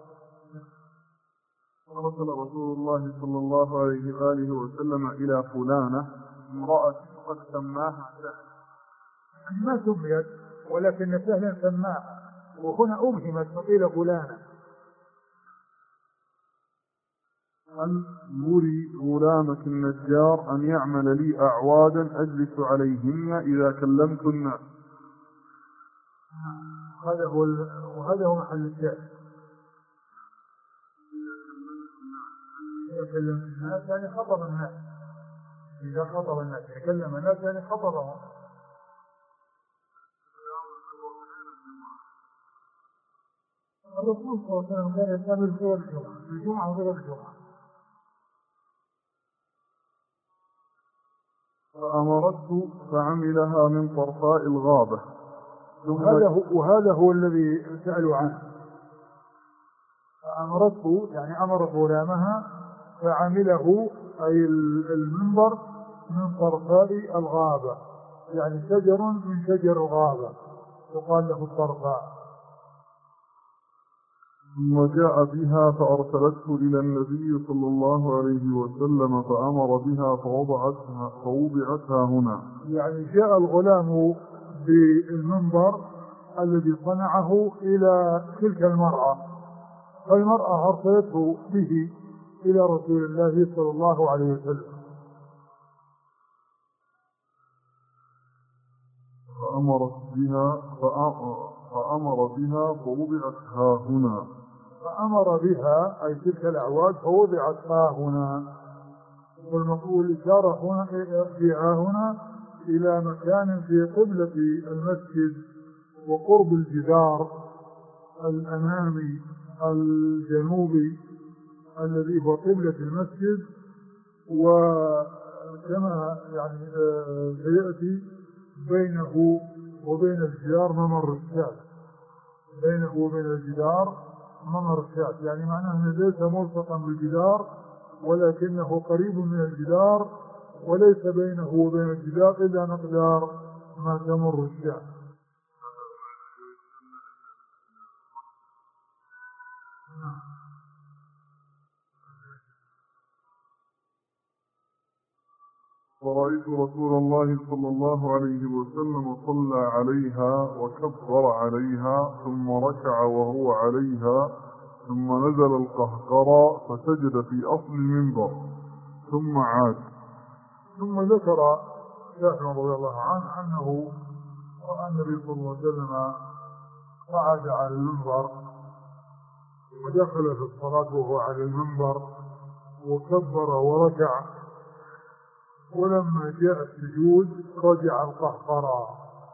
أرسل رسول الله صلى الله عليه وآله وسلم إلى فلانة امرأة قد سماها سهل، ما سميت ولكن سهلا سماها، وهنا أبهمت فقيل فلانة. أن مري غلامك النجار أن يعمل لي أعوادا أجلس عليهن إذا كلمت الناس. وهذا هو محل الشاهد. إذا كلمت الناس يعني خطب الناس، إذا خطب الناس يكلم الناس يعني خطبهم. الرسول صلى الله عليه وسلم كان يستعمل في الجمعة، الجمعة وغير الجمعة. فأمرته فعملها من طرفاء الغابة. وهذا هو الذي سألوا عنه. فأمرته يعني أمر غلامها فعمله أي المنبر من طرفاء الغابة، يعني شجر من شجر الغابة يقال له الطرفاء. ثم جاء بها فأرسلته إلى النبي صلى الله عليه وسلم فأمر بها فوضعتها هنا. يعني جاء الغلام بالمنبر الذي صنعه إلى تلك المرأة، فالمرأة أرسلته به إلى رسول الله صلى الله عليه وسلم. فأمر بها فوضعتها هنا. فأمر بها أي تلك الأعواد فوضعتها هنا. والمقول إشارة هنا فيها هنا إلى مكان في قبلة المسجد وقرب الجدار الأمامي الجنوبي الذي هو قبلة المسجد. وكما يعني سيأتي بينه وبين الجدار ممر الشاة، بينه وبين الجدار ممر الشاة، يعني معناه أنه ليس ملصقا بالجدار ولكنه قريب من الجدار وليس بينه وبين الجدار إلا مقدار ما تمر الشاة. ورأيت رسول الله صلى الله عليه وسلم صلى عليها وكبر عليها ثم ركع وهو عليها ثم نزل القهقرى فسجد في أصل المنبر ثم عاد. ثم ذكر جابر رضي الله عنه أنه رأى النبي صلى الله عليه وسلم قعد على المنبر ودخل في الصلاة وهو على المنبر وكبر وركع، ولما جاء السجود رجع القهقرى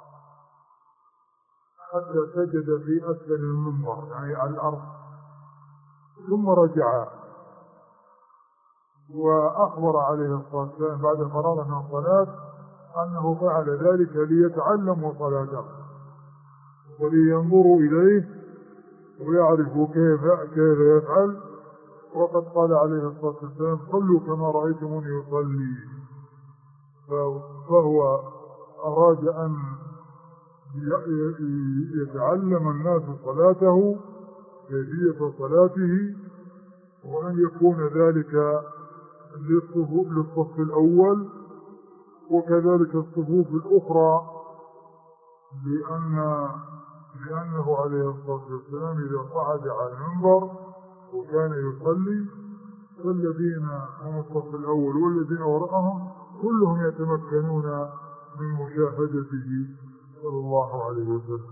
حتى سجد في أسفل المنبر يعني على الأرض ثم رجع. وأخبر عليه الصلاة والسلام بعد الفراغ من الصلاة أنه فعل ذلك ليتعلموا صلاته ولينظروا إليه ويعرفوا كيف يفعل. وقد قال عليه الصلاة والسلام صلوا كما رأيتموني يصلي. فهو أراد أن يتعلم الناس صلاته كيفية صلاته وأن يكون ذلك للصف الأول وكذلك الصفوف الأخرى، لأنه عليه الصلاة والسلام إذا قعد على المنبر وكان يصلي فالذين هم الصف الأول والذين وراءهم كلهم يتمكنون من مشاهدته صلى الله عليه وسلم.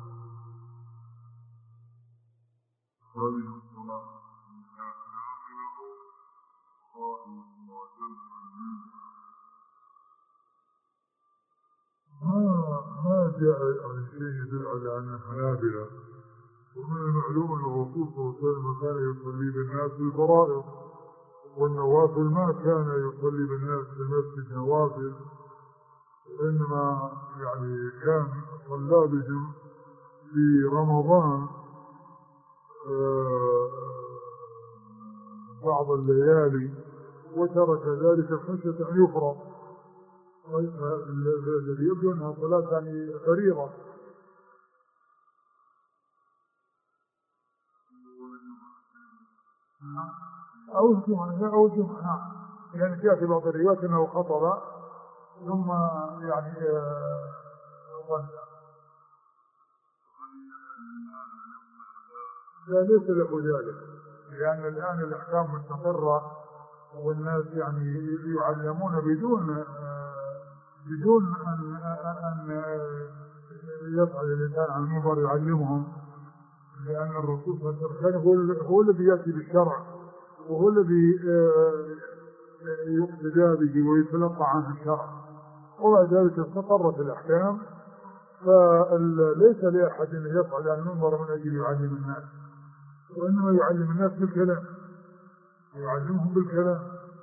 ما جاء عن شيء يدل على أن الحنابلة، ومن المعلوم أن الرسول صلى الله عليه وسلم كان يصلي بالناس بالفرائض والنوافل ما كان يصلي بالناس في المسجد نوافل، وإنما يعني كان صلى بهم في رمضان بعض الليالي وترك ذلك خشية أن يفرط، الذي يبدو أنها صلاة يعني فريضة. أو الجمعة لأن جاء في بعض الروايات أنه خطب ثم يعني صلى. لا ليس له ذلك، لأن الآن الأحكام مستقرة والناس يعني يعلمون بدون أن يفعل الإنسان عن المنبر يعلمهم، لأن الرسول صلى الله عليه وسلم هو الذي يأتي بالشرع وهو الذي يقتدى به ويتلقى عنه الشرع، وبعد ذلك استقرت الأحكام، فليس لأحد أن يفعل عن المنبر من أجل يعلم الناس، وإنما يعلم الناس بالكلام، يعلمهم بالكلام.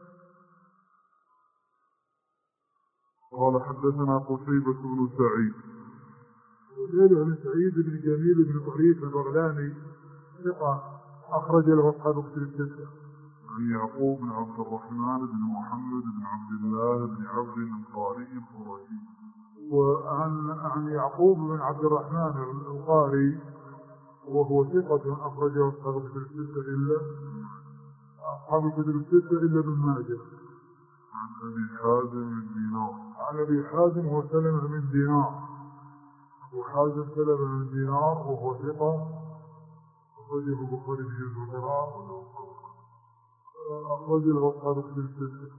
قال حدثنا قتيبة بن سعيد قتيبة بن سعيد بن جميل بن طريف البغلاني ثقة أخرج له أصحاب كتب الستة. عن يعقوب بن عبد الرحمن بن محمد بن عبد الله بن عبد القاري القرشي. وعن يعقوب بن عبد الرحمن القاري وهو ثقة أخرجه أصحاب كتب الستة إلا أصحاب كتب الستة إلا ابن ماجه. عن أبي حازم بن دينار. عن أبي حازم هو سلمة بن دينار، أبو حازم سلمة بن دينار وهو ثقة أخرجه البخاري في جزء القراءة أخرج له أصحاب كتب الستة.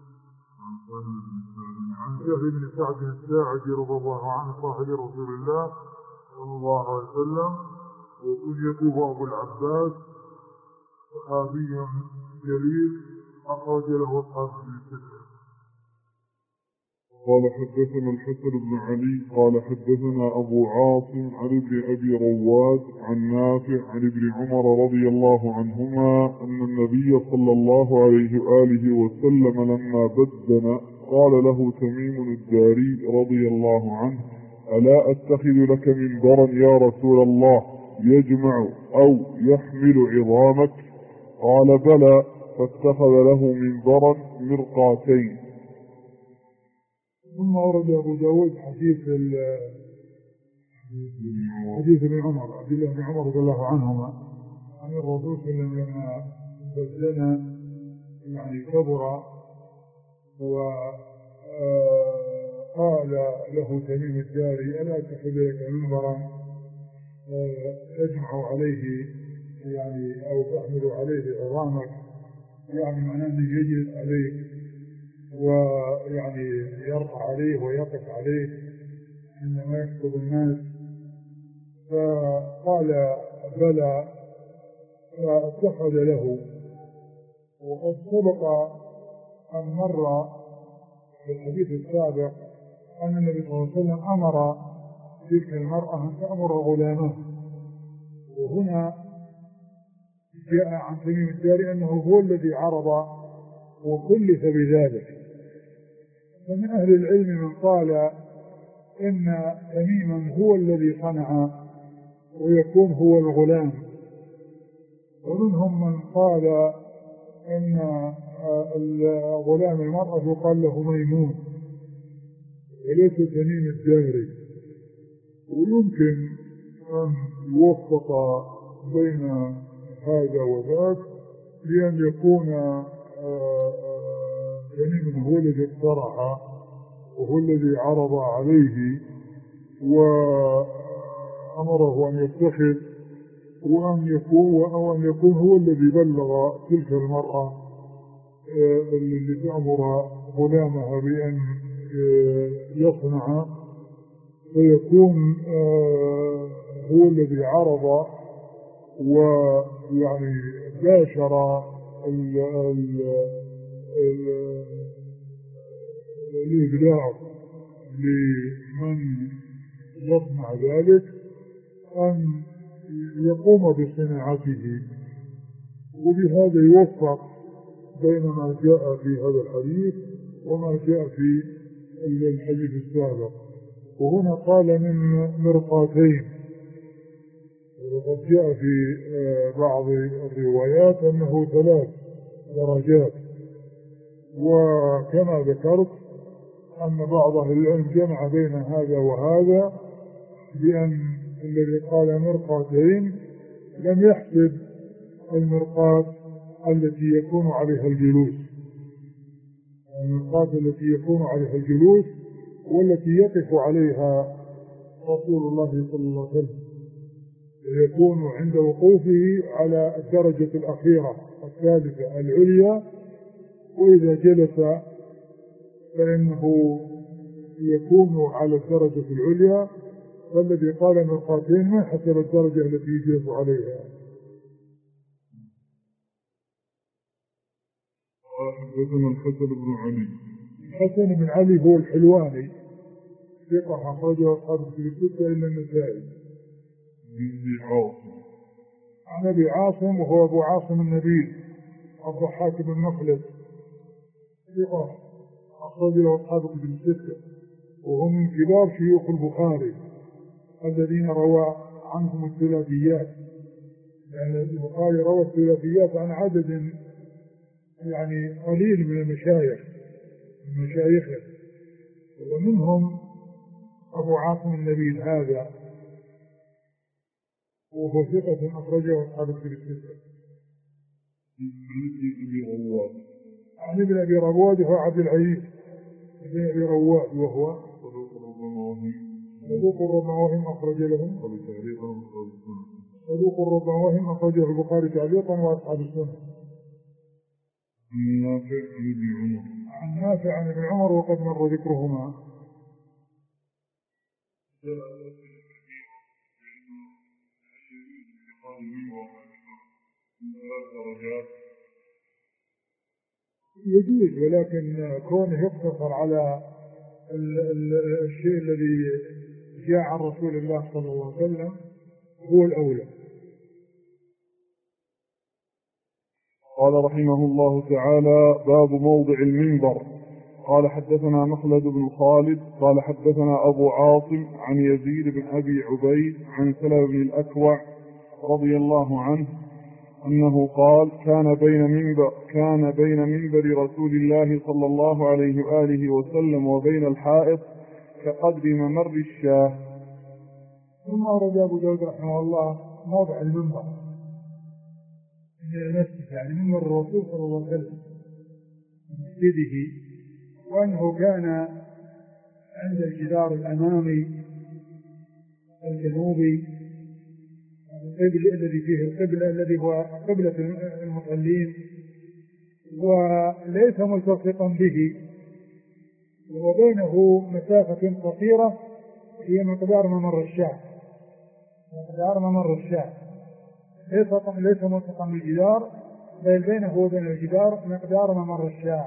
عن سهل بن سعد الساعدي رضي الله عنه صاحب رسول الله صلى الله عليه وسلم وكنيته أبو العباس صحابي جليل أخرج له أصحاب كتب الستة. قال حدثنا الحسن بن علي قال حدثنا أبو عاصم عن ابن أبي رواد عن نافع عن ابن عمر رضي الله عنهما أن النبي صلى الله عليه وآله وسلم لما بدن قال له تميم الداري رضي الله عنه ألا أتخذ لك منبرا يا رسول الله يجمع أو يحمل عظامك؟ قال بلى، فاتخذ له منبرا مرقاتين. ثم ورد أبو داود حديث ابن عمر عبد الله بن عمر رضي الله عنهما عن الرسول صلى الله عليه وسلم لما بدنا يعني كبر وقال له تميم الداري ألا تأخذ لك منبرا تجمع عليه يعني أو تحمل عليه عظامك، يعني معناه أنه يجلس عليه ويعني يرفع عليه ويقف عليه عندما يخطب الناس. فقال بلى، فاتخذ له. وقد سبق أن مر في الحديث السابق أن النبي صلى الله عليه وسلم أمر تلك المرأة أن تأمر غلامه، وهنا جاء عن تميم الداري أنه هو الذي عرض وكلف بذلك. فمن أهل العلم من قال إن تميما هو الذي صنع ويكون هو الغلام، ومنهم من قال إن غلام المرأة يقال له ميمون وليس تميم الداري. ويمكن أن يوفق بين هذا وذاك لأن يكون تميم هو الذي اقترح وهو الذي عرض عليه وأمره أن يتخذ وأن يكون هو الذي بلغ تلك المرأة التي تأمر غلامها بأن يصنع، فيكون هو الذي عرض ويعني باشر الإبلاغ لمن يصنع ذلك أن يقوم بصناعته، وبهذا يوفق بين ما جاء في هذا الحديث وما جاء في الحديث السابق. وهنا قال من مرقاتين، وقد جاء في بعض الروايات أنه 3 درجات. وكما ذكرت أن بعض أهل العلم جمع بين هذا وهذا، بأن الذي قال مرقاتين لم يحسب المرقاة التي يكون عليها الجلوس، المرقاة التي يكون عليها الجلوس والتي يقف عليها رسول الله صلى الله عليه وسلم، يكون عند وقوفه على الدرجة الأخيرة الثالثة العليا، وإذا جلس فإنه يكون على الدرجة العليا، والذي قال مرقاتين ما حسب الدرجة التي يجلس عليها. حدثنا الحسن بن علي. الحسن بن علي هو الحلواني، ثقة أخرجه أصحاب الكتب الستة إلا النسائي. عن أبي عاصم وهو أبو عاصم النبيل الضحاك بن مخلد، ثقة أخرجه أصحاب الكتب الستة، وهو من كبار شيوخ البخاري الذين روى عنهم الثلاثيات، يعني البخاري روى الثلاثيات عن عدد يعني قليل من المشايخ من مشايخه، ومنهم أبو عاصم النبيل هذا، وهو ثقة أخرجه أصحاب الكتب الستة. عن ابن أبي رواد وهو عبد العزيز ابن أبي رواد، وهو صدوق ربما وهم أخرج لهم، صدوق ربما وهم أخرجه البخاري تعليقا وأصحاب السنة. عن نافع عن ابن عمر وقد مر ذكرهما. يجوز، ولكن كونه يقتصر على الشيء الذي جاء عن رسول الله صلى الله عليه وسلم هو الأولى. قال رحمه الله تعالى: باب موضع المنبر. قال حدثنا مخلد بن خالد قال حدثنا أبو عاصم عن يزيد بن أبي عبيد عن سلمة بن الأكوع رضي الله عنه أنه قال: كان بين منبر رسول الله صلى الله عليه وآله وسلم وبين الحائط كقدر ممر الشاة. ثم أورد أبو داود رحمه الله موضع المنبر من المسجد، يعني منبر الرسول صلى الله عليه وسلم مسجده، وأنه كان عند الجدار الأمامي الجنوبي الذي فيه القبلة الذي هو قبلة المصلين، وليس ملتصقا به، وبينه مسافة قصيرة هي مقدار ممر الشاة، ليس ملتصقا بالجدار، بل بينه وبين الجدار مقدار ممر الشاة.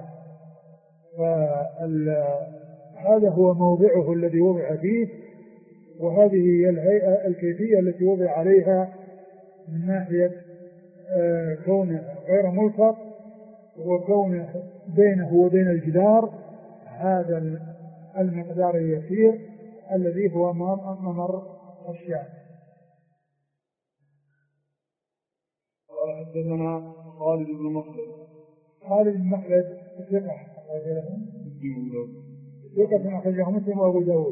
فهذا هو موضعه الذي وضع فيه، وهذه هي الهيئة الكيفية التي وضع عليها من ناحية كونه غير ملصق، وكونه بينه وبين الجدار هذا المقدار اليسير الذي هو ممر الشاة. حدثنا خالد بن مخلد ثقة أخرجه مسلم وأبو داود.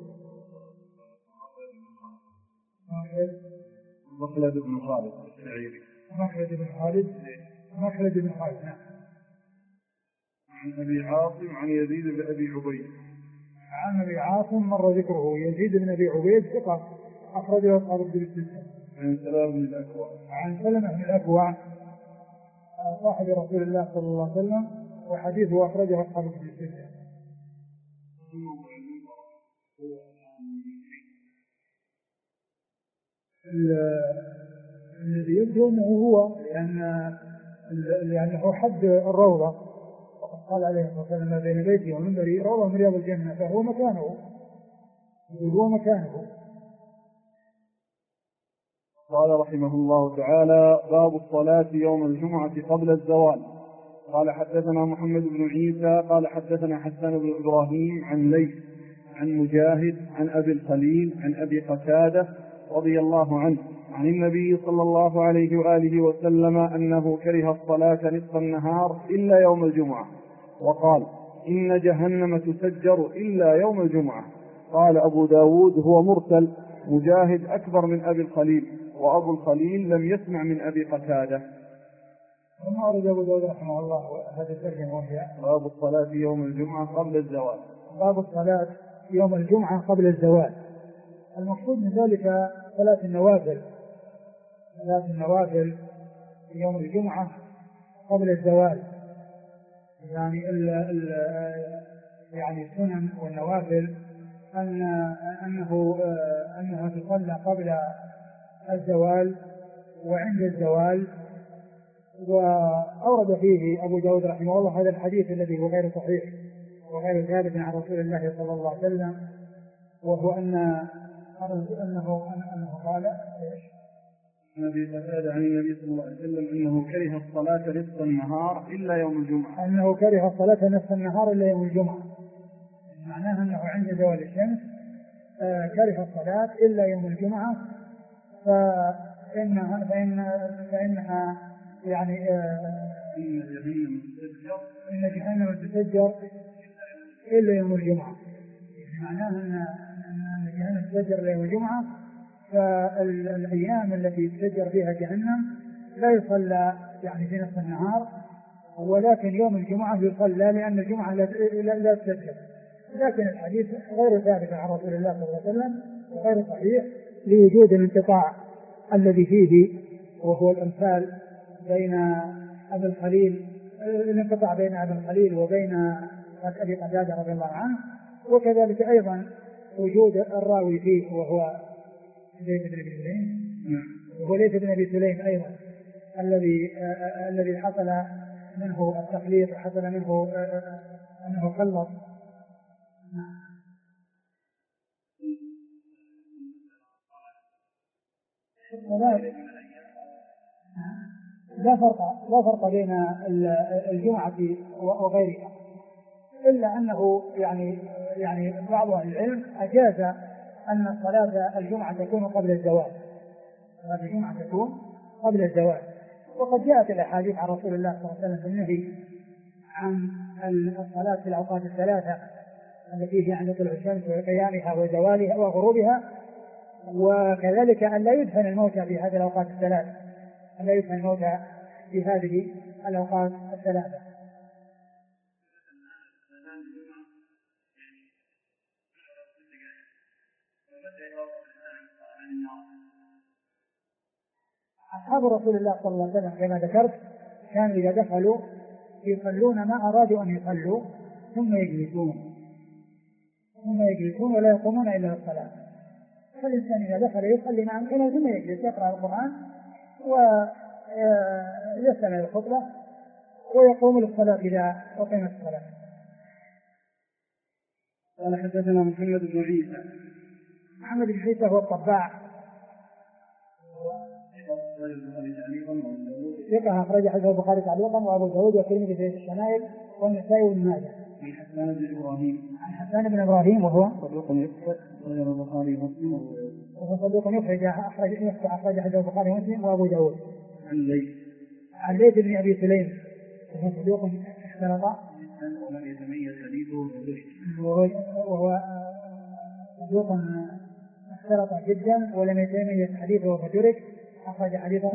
مخلد بن خالد الشعيري. مخلد بن خالد نعم. عن أبي عاصم عن يزيد بن أبي عبيد. عن أبي عاصم مر ذكره. يزيد بن أبي عبيد ثقة أخرجه أصحاب الكتب الستة. عن سلمة بن الأكوع صاحب رسول الله صلى الله عليه وسلم، وحديثه أخرجه أصحاب الكتب الستة. الذي يبدو أنه هو لأنه حد الروضة، وقد قال عليه الصلاة والسلام: ما بين بيتي ومنبري روضة من رياض الجنة، فهو مكانه. قال رحمه الله تعالى: باب الصلاة يوم الجمعة قبل الزوال. قال حدثنا محمد بن عيسى قال حدثنا حسان بن إبراهيم عن ليث عن مجاهد عن أبي الخليل عن أبي قتادة رضي الله عنه عن النبي صلى الله عليه وآله وسلم أنه كره الصلاة نصف النهار إلا يوم الجمعة، وقال إن جهنم تسجر إلا يوم الجمعة. قال أبو داود هو مرسل، مجاهد أكبر من أبي الخليل، وأبو الخليل لم يسمع من أبي قتادة. ثم أورد أبو داود رحمه الله هذا الترجمة وهي باب الصلاة يوم الجمعة قبل الزوال. باب الصلاة يوم الجمعة قبل الزوال. المقصود من ذلك صلاة النوافل، صلاة النوافل يوم الجمعة قبل الزوال، يعني يعني السنن والنوافل أنها تصلى قبل الزوال وعند الزوال. وأورد فيه أبو داود رحمه الله هذا الحديث الذي هو غير صحيح وغير ثابت عن رسول الله صلى الله عليه وسلم، وهو أنه قال النبي قال عن النبي صلى الله عليه وسلم أنه كره الصلاة نصف النهار إلا يوم الجمعة، أنه كره الصلاة نصف النهار إلا يوم الجمعة، معناه أنه عند زوال الشمس كره الصلاة إلا يوم الجمعة، فإنها يعني إن جهنم تسجر إلا يوم الجمعة، معناه أن جهنم تسجر إلا يوم الجمعة. فالأيام التي تسجر فيها جهنم لا يصلى يعني في نصف النهار، ولكن يوم الجمعة يصلى لأن الجمعة لا تسجر. لكن الحديث غير ثابت عن رسول الله صلى الله عليه وسلم وغير صحيح لوجود الانقطاع الذي فيه، وهو الانقطاع بين أبي الخليل وبين أبي قتادة رضي الله عنه، وكذلك أيضا وجود الراوي فيه وهو ليس بن أبي سليم أيضا الذي حصل منه التخليط وحصل منه أنه خلط. لا فرق بين الجمعة وغيرها، إلا أنه يعني بعض أهل العلم أجاز أن صلاة الجمعة تكون قبل الزوال، وقد جاءت الأحاديث عن رسول الله صلى الله عليه وسلم في النهي عن الصلاة في الأوقات الثلاثة التي هي عند طلوع الشمس وقيامها وزوالها وغروبها، وكذلك أن لا يدفن الموتى في هذه الأوقات الثلاثة، أصحاب رسول الله صلى الله عليه وسلم كما ذكرت كانوا إذا دخلوا يصلون ما أرادوا أن يصلوا ثم يجلسون ولا يقومون إلا الصلاة. فالإنسان إذا دخل يصلي معهم ثم يجلس يقرأ القرآن ويستمع الخطبة ويقوم للصلاة إذا أقيمت الصلاة. قال حدثنا محمد بن عيسى هو الطباع، ثقة أخرج حديث البخاري تعليقا وأبو داود والترمذي في الشمائل والنسائي وابن ماجه. عن حسان بن إبراهيم وهو صدوق يخطئ غير البخاري ومسلم، وهو صدوق أخرج حديث البخاري ومسلم وأبو داود. عن ليث بن أبي سليم وهو صدوق اختلط ولم يتميز حديثه وهو صدوق اختلط جدا ولم يتميز حديثه فترك، أخرج حديثه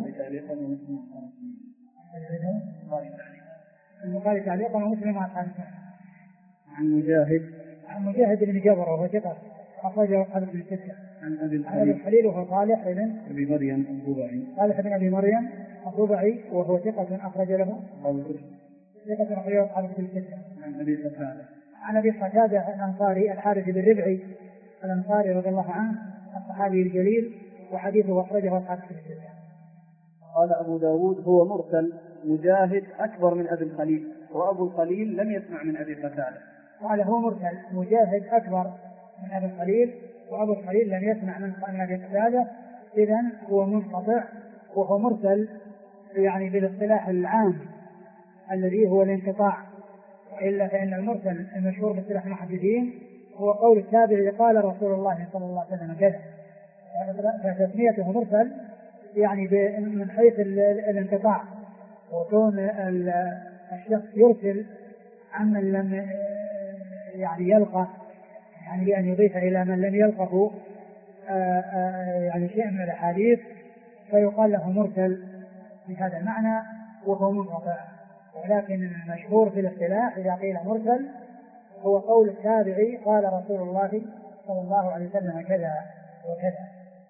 البخاري تعليقا ومسلم مع عن مجاهد بن جبر وهو ثقة أخرجه أصحاب الكتب الستة. عن أبي الخليل وهو صالح بن أبي مريم الضبعي، صالح بن أبي مريم الضبعي وهو ثقة أخرج له أصحاب الكتب الستة. عن أبي قتادة الأنصاري الحارث بن ربعي الأنصاري رضي الله عنه الصحابي الجليل، وحديثه أخرجه أصحاب الكتب الستة. قال أبو داود هو مرسل، مجاهد أكبر من أبي الخليل، وأبو الخليل لم يسمع من أبي قتادة. قال هو مرسل، مجاهد أكبر من أبي الخليل وأبو الخليل لم يسمع من أبي قتادة، إذن هو منقطع وهو مرسل يعني بالاصطلاح العام الذي هو الانقطاع، إلا فإن المرسل المشهور باصطلاح المحدثين هو قول التابعي قال رسول الله صلى الله عليه وسلم كذا، فتسميته مرسل يعني من حيث الانقطاع، وكون الشخص يرسل عمن لم يعني يلقى، يعني بأن يضيف إلى من لم يلقه يعني شيء من الأحاديث فيقال له مرسل بهذا المعنى وهو منقطع. ولكن المشهور في الاصطلاح إذا قيل مرسل هو قول التابعي قال رسول الله صلى الله عليه وسلم كذا وكذا.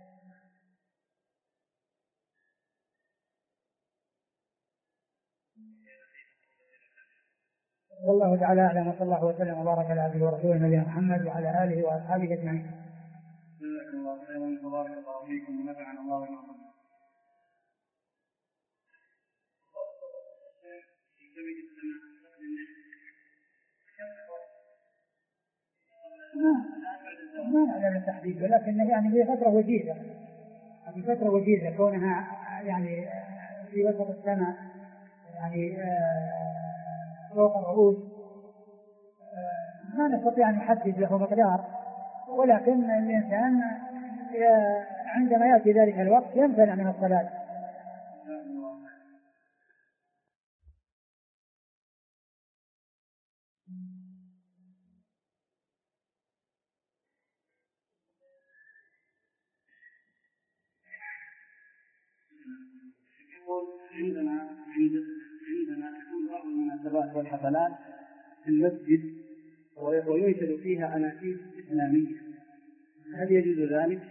والله تعالى أعلم، وصلى الله وسلم وبارك على عبده ورسوله نبينا محمد وعلى آله وأصحابه أجمعين. جزاكم الله خيرا وبارك الله فيكم ونفعنا الله بما قلتم. ما نعلم التحديد، ولكن يعني في فترة وجيزة، في فترة وجيزة كونها يعني في وسط السماء يعني فوق الرؤوس، ما نستطيع أن نحدد له مقدار، ولكن الإنسان عندما يأتي ذلك الوقت يمتنع من الصلاة. عندنا تكون بعض المناسبات والحفلات في المسجد وينشد فيها أناشيد إسلامية، هل يجوز ذلك؟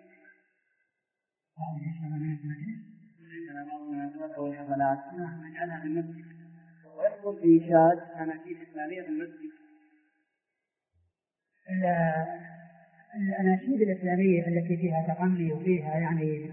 عندنا بعض المناسبات والحفلات نجعلها في المسجد ويحصل إنشاد أناشيد إسلامية في المسجد. الأناشيد الإسلامية التي فيها تغني وفيها يعني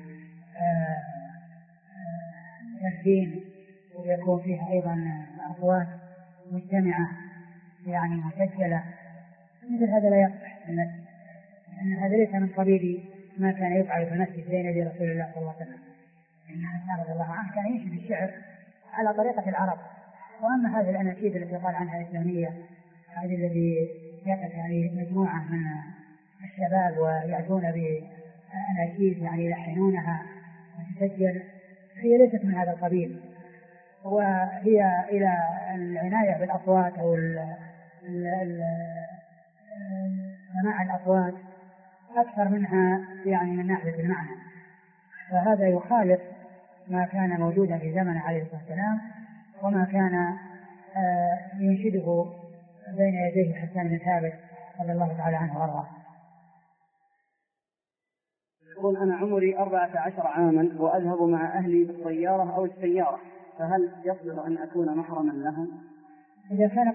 تسجيل ويكون فيها أيضا أصوات مجتمعة يعني مسجلة، مثل هذا لا يصح في المسجد، لأن هذا ليس من قبيل ما كان يفعل في المسجد بين يدي رسول الله صلى الله عليه وسلم. إن عثمان رضي الله عنه كان ينشد الشعر على طريقة العرب. وأما هذه الأناشيد التي قال عنها إسلامية، هذه الذي يأتي يعني مجموعة من الشباب ويأتون بأناشيد يعني يلحنونها وتسجل، هي ليست من هذا القبيل، وهي إلى العناية بالأصوات أو سماع الأصوات أكثر منها يعني من ناحية المعنى. فهذا يخالف ما كان موجودا في زمن عليه الصلاة والسلام وما كان ينشده بين يديه حسان بن ثابت رضي الله تعالى عنه وارضاه. يقول أنا عمري 14 عاما وأذهب مع أهلي بالطيارة أو السيارة، فهل يصلح أن أكون محرما لهم؟ إذا كان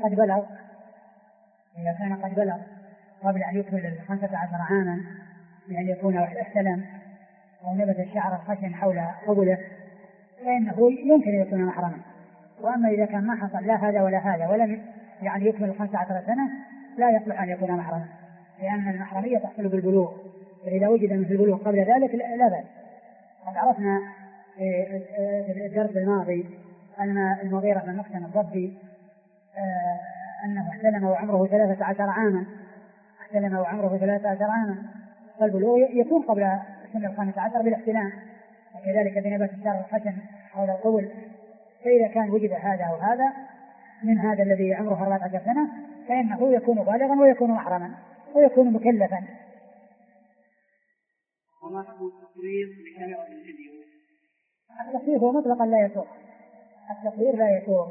قد بلغ قبل أن يكمل 15 عاما بأن يكون احتلم أو نبت الشعر الخشن حول قبله فإنه يمكن أن يكون محرما. وأما إذا كان ما حصل لا هذا ولا هذا ولم يعني يكمل 15 سنة لا يصلح أن يكون محرما، لأن المحرمية تحصل بالبلوغ، فإذا وجد من البلوغ قبل ذلك لا بأس. قد عرفنا في الدرس الماضي أن المغيرة بن مخزن الضبي أنه احتلم وعمره 13 عاما، فالبلوغ يكون قبل سن 15 بالاحتلام، وكذلك بنبات الشعر الخشن حول القبل. فإذا كان وجد هذا وهذا من هذا الذي عمره 14 سنة فإنه يكون بالغا ويكون محرما ويكون مكلفا. وما حكم التصوير بكاميرا الفيديو؟ التصوير هو مطلقا لا يسوق، التصوير لا يسوق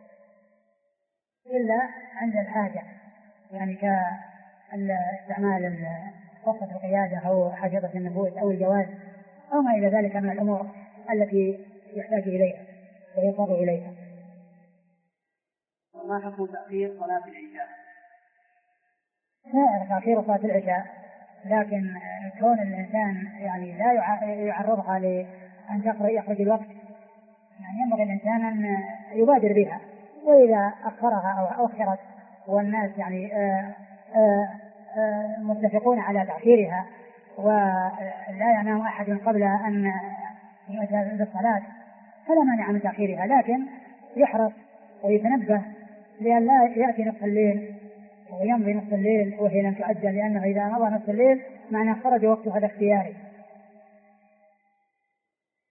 إلا عند الحاجة، يعني كاستعمال رخصة القيادة أو حافظة النفوس أو الجواز أو ما إلى ذلك من الأمور التي يحتاج إليها ويضطر إليها. وما حكم تأخير صلاة العشاء؟ تأخير صلاة العشاء، لكن كون الإنسان يعني لا يعرضها لأن يخرج الوقت، يعني ينبغي الإنسان أن يبادر بها، وإذا أخرها أو أخرت والناس يعني متفقون على تأخيرها ولا ينام أحد قبل أن يؤتى بالصلاة فلا مانع من تأخيرها، لكن يحرص ويتنبه لأن لا يأتي نصف الليل ويمضي نصف الليل وهي لم تؤجل، لأنه إذا مضى نصف الليل معناه خرج وقت هذا اختياري.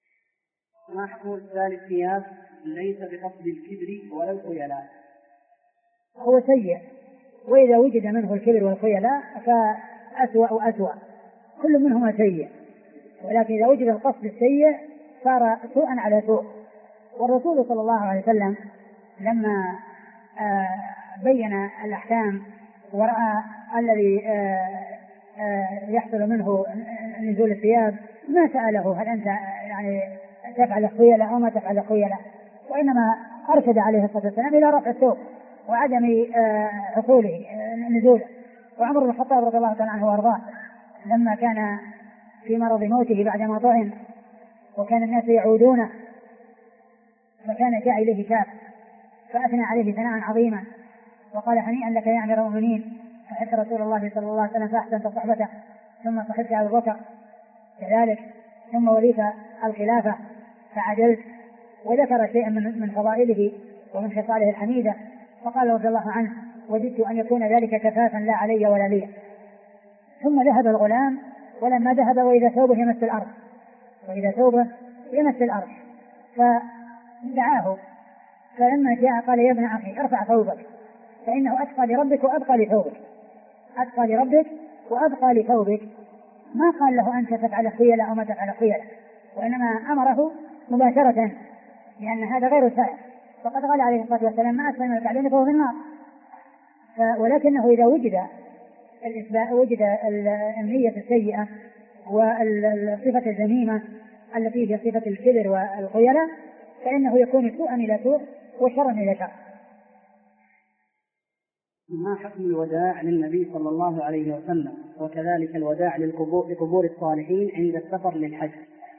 ما حكم إسبال الثياب ليس بقصد الكبر ولا الخيلاء؟ هو سيء، وإذا وجد منه الكبر والخيلاء فأسوأ وأسوأ، كل منهما سيء، ولكن إذا وجد القصد السيء صار سوءا على سوء. والرسول صلى الله عليه وسلم لما بين الأحكام ورأى الذي يحصل منه نزول الثياب ما سأله هل أنت يعني تفعل خيلاء أو ما تفعل خيلاء، وإنما أرشد عليه الصلاة والسلام إلى رفع الثوب وعدم حصوله نزوله. وعمر بن الخطاب رضي الله تعالى عنه وارضاه لما كان في مرض موته بعدما طعن وكان الناس يعودونه، فكان جاء إليه شاب فأثنى عليه ثناء عظيما وقال هنيئا لك يا أمير المؤمنين، فحث رسول الله صلى الله عليه وسلم فأحسنت صحبته، ثم صحبت أبو بكر كذلك، ثم وليت الخلافة فعدلت، وذكر شيئا من فضائله ومن خصاله الحميدة، فقال رضي الله عنه وددت أن يكون ذلك كفافا لا علي ولا لي. ثم ذهب الغلام، ولما ذهب وإذا ثوبه يمس الأرض، وإذا ثوبه يمس الأرض، فدعاه، فلما جاء قال يا ابن أخي ارفع ثوبك فإنه أتقى لربك وأبقى لثوبك، أتقى لربك وأبقى لثوبك. ما قال له أنت تفعل خيلاء أو ما تفعل خيلاء، وإنما أمره مباشرة، لأن هذا غير سائل، فقد قال عليه الصلاة والسلام ما أسفل من الكعبين فهو في النار. ولكنه إذا وجد النية السيئة والصفة الذميمة التي هي صفة الكبر والخيلاء فإنه يكون سوءا إلى سوء وشرا إلى شر. ما حكم الوداع للنبي صلى الله عليه وسلم وكذلك الوداع لقبور الصالحين عند السفر للحج؟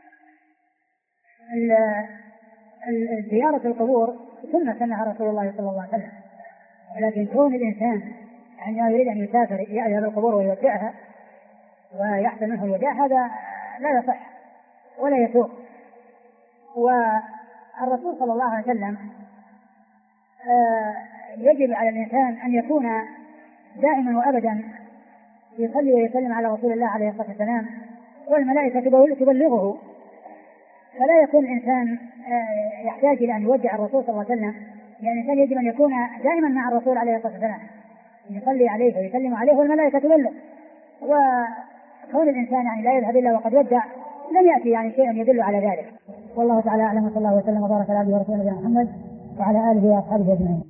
زيارة القبور سنها رسول الله صلى الله عليه وسلم، ولكن كون الإنسان عندما يريد أن يسافر يأتي هذه القبور ويودعها ويحصل منه الوداع هذا لا يصح ولا يسوق. والرسول صلى الله عليه وسلم يجب على الإنسان أن يكون دائما وأبدا يصلي ويسلم على رسول الله عليه الصلاة والسلام، والملائكة تبلغه، فلا يكون الإنسان يحتاج إلى أن يودع الرسول صلى الله عليه وسلم، لأن الإنسان يجب أن يكون دائما مع الرسول عليه الصلاة والسلام يصلي عليه ويسلم عليه والملائكة تبلغ. وكون الإنسان يعني لا يذهب إلا وقد ودع لم يأتي يعني شيء يدل على ذلك. والله تعالى أعلم، وصلى الله وسلم وبارك على عبده ورسوله محمد وعلى آله وأصحابه أجمعين.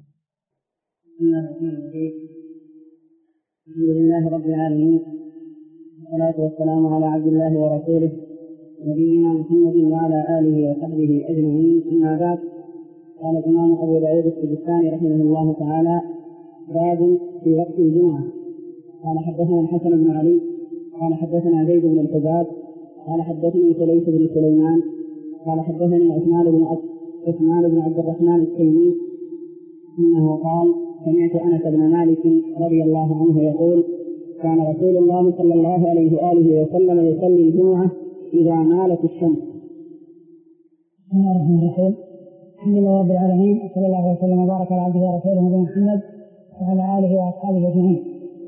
الحمد لله رب العالمين، والصلاة والسلام على عبد الله ورسوله نبينا محمد وعلى آله وصحبه أجمعين. أما بعد، قال الإمام أبو داود السجستاني رحمه الله تعالى: باب في وقت الجمعة. قال حدثنا الحسن بن علي قال حدثنا زيد بن الحباب قال حدثني سليس بن سليمان قال حدثني عثمان بن عبد الرحمن التيمي انه قال: سمعت انس بن مالك رضي الله عنه يقول: كان رسول الله صلى الله عليه واله وسلم يصلي الجمعة اذا مالت الشمس. بسم الله الرحمن الرحيم، الحمد لله رب العالمين، وصلى الله وسلم وبارك على عبده ورسوله نبينا محمد وعلى آله وأصحابه أجمعين.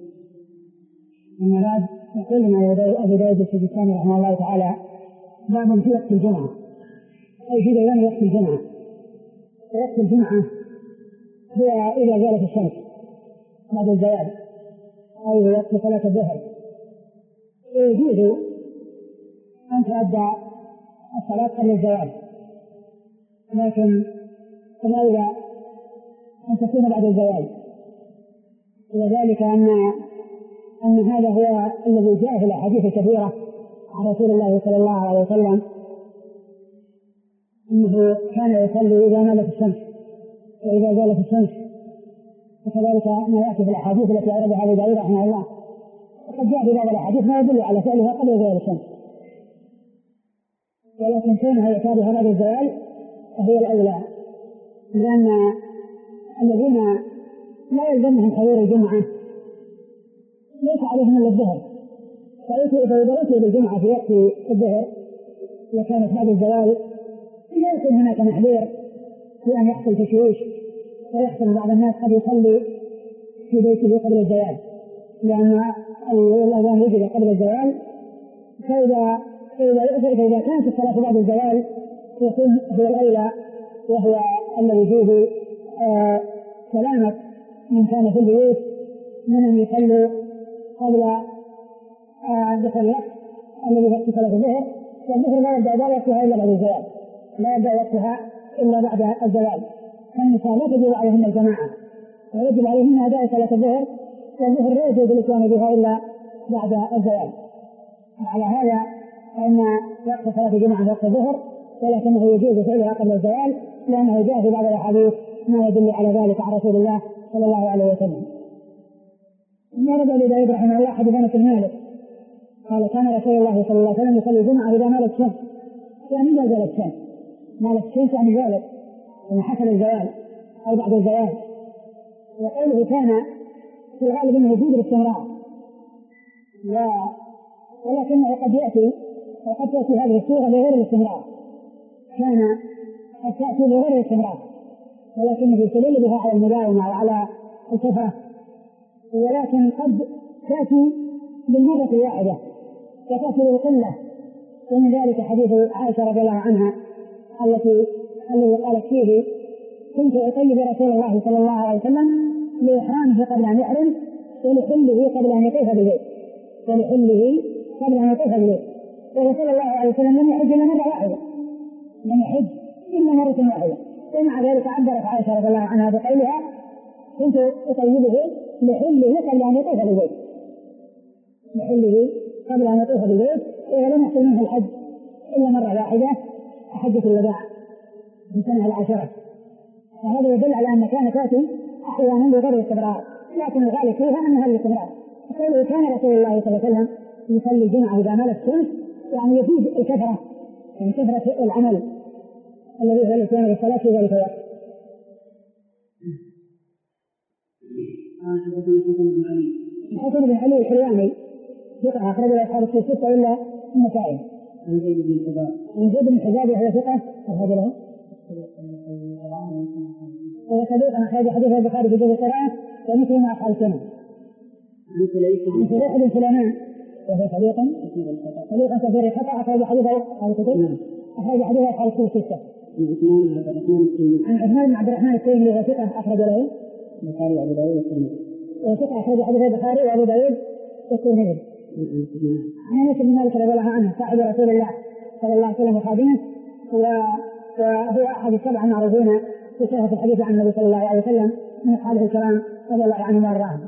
أما بعد، يقول لنا أبو داود السجستاني رحمه الله تعالى: باب في وقت الجمعة، أي في بيان وقت الجمعة. وقت الجمعة هو إذا زالت الشمس بعد الزوال أو وقت صلاة الظهر، ويجوز أن تؤدى الصلاة قبل الزوال، لكن الأولى أن تكون بعد الزوال، وذلك أن هذا هو الذي جاء في الأحاديث الكثيرة عن رسول الله صلى الله عليه وسلم أنه كان يصلي إذا مالت الشمس وإذا زالت الشمس، وكذلك ما يأتي في الأحاديث التي أوردها أبو داود رحمه الله. وقد جاء في بعض الأحاديث ما يدل على فعلها قبل زوال الشمس، ولكن كونها يعتبرها بعد الزوال فهي الأولى، لأن الذين لا يلزمهم حضور الجمعة ليس عليهم إلا الظهر، فإذا أتوا بالجمعة في وقت الظهر وكانت بعد الزوال لا يكون هناك محذور في أن يحصل تشويش ويحصل بعض الناس قد يصلي في بيته قبل الزوال، لأن الأذان يجب قبل الزوال، فإذا كانت الصلاة بعد الزوال يكون هو الأولى، وهو الذي فيه سلامة من كان في البيوت من أن يصلوا قبل دخول الوقت الذي وقت صلاة الظهر، والظهر لا يبدأ وقتها إلا بعد الزوال، لا يبدأ وقتها إلا بعد الزوال، فالنساء لا تجب عليهن الجماعة ويجب عليهن أداء صلاة الظهر، والظهر لا يجوز الإتيان بها إلا بعد الزوال. وعلى هذا فإن وقت صلاة الجمعة وقت الظهر، ولكنه يجوز فعلها قبل الزوال لأنه جاء في بعض الأحاديث ما يدل على ذلك عن رسول الله صلى الله عليه وسلم. ورد أبي داود رحمه الله حديث أنس بن مالك قال كان رسول الله صلى الله عليه وسلم يصلي الجمعة إذا مالت الشمس، يعني إذا زالت الشمس، مالت الشمس يعني زالت يعني حصل الزوال أو بعد الزوال. وقوله كان في الغالب أنه يجوز الاستمرار، ولكنه قد يأتي وقد تأتي هذه الصورة لغير الاستمرار، كان قد تأتي لغير الاستمرار ولكنه يستدل بها على المداومة وعلى الكثرة، ولكن قد تأتي بالمرة الواحدة وتأتي للقلة، ومن ذلك حديث عائشة رضي الله عنها الذي قالت فيه كنت أطيب رسول الله صلى الله عليه وسلم لإحرامه قبل أن يحرم ولحله قبل أن يطوف بالبيت، وهو صلى الله عليه وسلم لم يحج إلا مرة واحدة، ومع ذلك عبرت عائشة رضي الله عنها بقولها كنت أطيبه لحله قبل أن يطوف بالبيت، ولم يحصل منه الحج إلا مرة واحدة حجة الوداع في السنة العاشرة. وهذا يدل على أن كان تأتي أحيانا بغير الاستمرار، لكن الغالب فيها أنها الاستمرار. يقول كان رسول الله صلى الله عليه وسلم يصلي الجمعة إذا مالت الشمس، يعني يفيد الكثرة، يعني كثرة العمل الذي هو الاتيان بالصلاة في ذلك الوقت. الحسن بن علي الحلواني ثقة أخرج له أصحاب الكتب الستة إلا النسائي. عن زيد بن حباب وهو ثقة أخرج له وصديق أخرج حديث البخاري في جزء القراءة ومثل ما أفعل سنة. عن سليح بن سليمان وهو صديق كثير الخطأ أخرج حديثه أصحاب الكتب أصحاب الكتب الستة. عن عثمان بن عبد الرحمن التيمي وهو ثقة أخرج له البخاري وأبو داود والترمذي، وثقة أخرج حديث البخاري وأبو داود والترمذي. عن أنس بن مالك رضي الله عنه صاحب رسول الله صلى الله عليه وسلم وخادمه، وهو أحد السبع المعروفين في صحة الحديث عن النبي صلى الله عليه وسلم من أصحابه الكرام رضي الله عنهم وأرضاهم.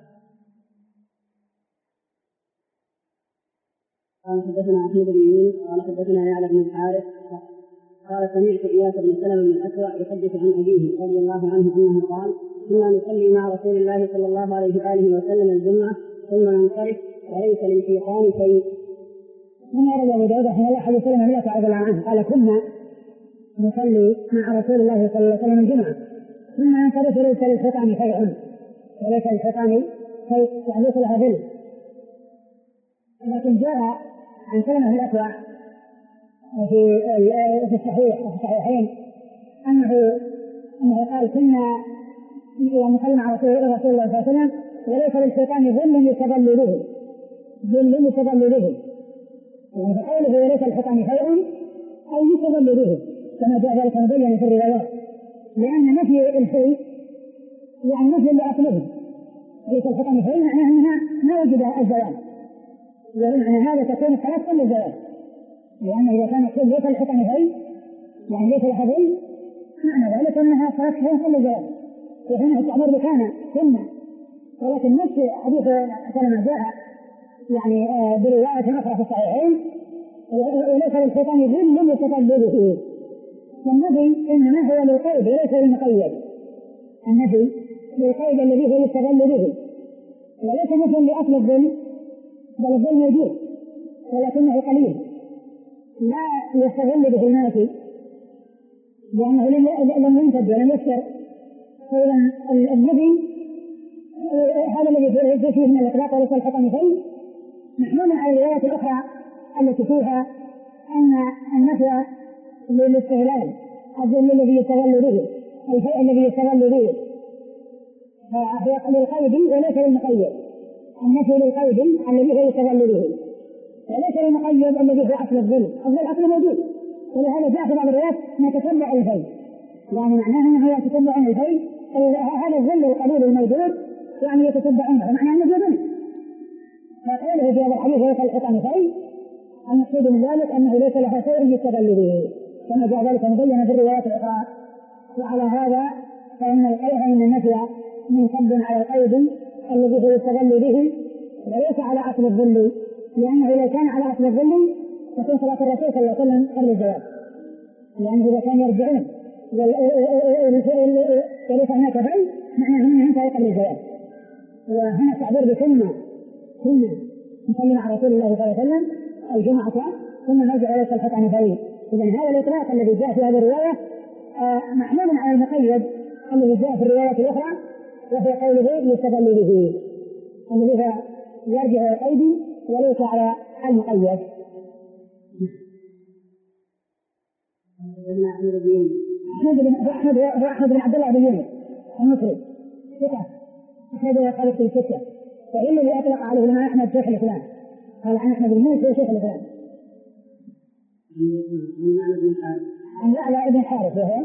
قال حدثنا عبد بن يونس قال حدثنا يعلى بن الحارث قال سمعت إياس بن سلمة بن الأكوع يحدث عن أبيه رضي الله عنه أنه قال كنا نصلي مع رسول الله صلى الله عليه وآله وسلم الجمعة ثم ننصرف وليس للشيطان شيء. من أرد أبو داود رحمه الله حديث سلمة بن الأكوع رضي الله عنه قال كنا نصلي مع رسول الله صلى الله عليه وسلم الجمعة ثم ننصرف وليس للشيطان شيء، يعني ليس لها ذل. لكن جاء عن سلمة بن الأكوع في الصحيحين أنه قال كنا نصلي مع رسول الله صلى الله عليه وسلم وليس للشيطان ظل يستظل به، يعني فقوله وليس للشيطان شيء أي يستظل به كما جاء ذلك مبين في الروايات، لأن نفي الشيء يعني نفي لأصله، ليس للشيطان شيء معناه أنها ما وجد الزوال، ومعنى هذا تكون الصلاة كل الزوال، لأن إذا كان الشيء ليس للشيطان شيء يعني ليس له ظل معنى ذلك أنها صلاة كل الزوال، وهنا التعبير بكان سنة، ولكن نفس حديث سلمة جاء يعني برواية أخرى في الصحيحين وليس للشيطان ظل يستظل به. والنبي إنما هو للقيد وليس للمقيد، النبي للقيد الذي هو يستظل به، وليس مثل لأصل الظل، بل الظل موجود ولكنه قليل لا يستظل به الماشي لأنه لم ينتج ولم يكثر. فإذا النبي هذا الذي يجب فيه من الإطلاق وليس للشيطان شيء محمول على الروايات الأخرى التي فيها أن النفي للاستهلال الظل الذي يستغل به، الشيء الذي يستغل به، فهو للقيد وليس للمقيد، النفي للقيد الذي هو يستغل به وليس للمقيد الذي هو أصل الظل. الظل أصل موجود ولهذا جاء في بعض الروايات نتتبع الفيل، يعني معناه أنه يتتبعون الفيل، هذا الظل القليل الموجود يعني يتتبعونه، معناه أنه يظن. فقوله في هذا الحديث ليس الحطام فيل، المقصود من ذلك أنه ليس له شيء يستدل به، كما جاء ذلك مبينا في الروايات الأخرى. وعلى هذا فإن النفي منصب على القيد الذي هو يستدل به وليس على أصل الظل، لأنه إذا كان على أصل الظل تكون صلاة الرسول صلى الله عليه وسلم قبل الزواج، لأنه إذا كانوا يرجعون وليس هناك فيل معناه أنه انتهى قبل الزواج. وهنا التعبير بسنة نصلي مع رسول الله صلى الله عليه وسلم الجمعة ثم نرجع وليس الحطام فيل. إذن هذا الإطلاق الذي جاء في هذه الرواية محمول على المقيد الذي جاء في الروايات الأخرى، وهو قوله يستدل به الذي هو يرجع إلى القيد وليس على المقيد. أحمد بن عبد الله بن يونس المصري ثقة أحمد قال في الستة، فإن الذي أطلق عليه الإمام أحمد شيخ الإسلام، قال عن أحمد بن يونس شيخ الإسلام. عن يعلى بن حارث وهو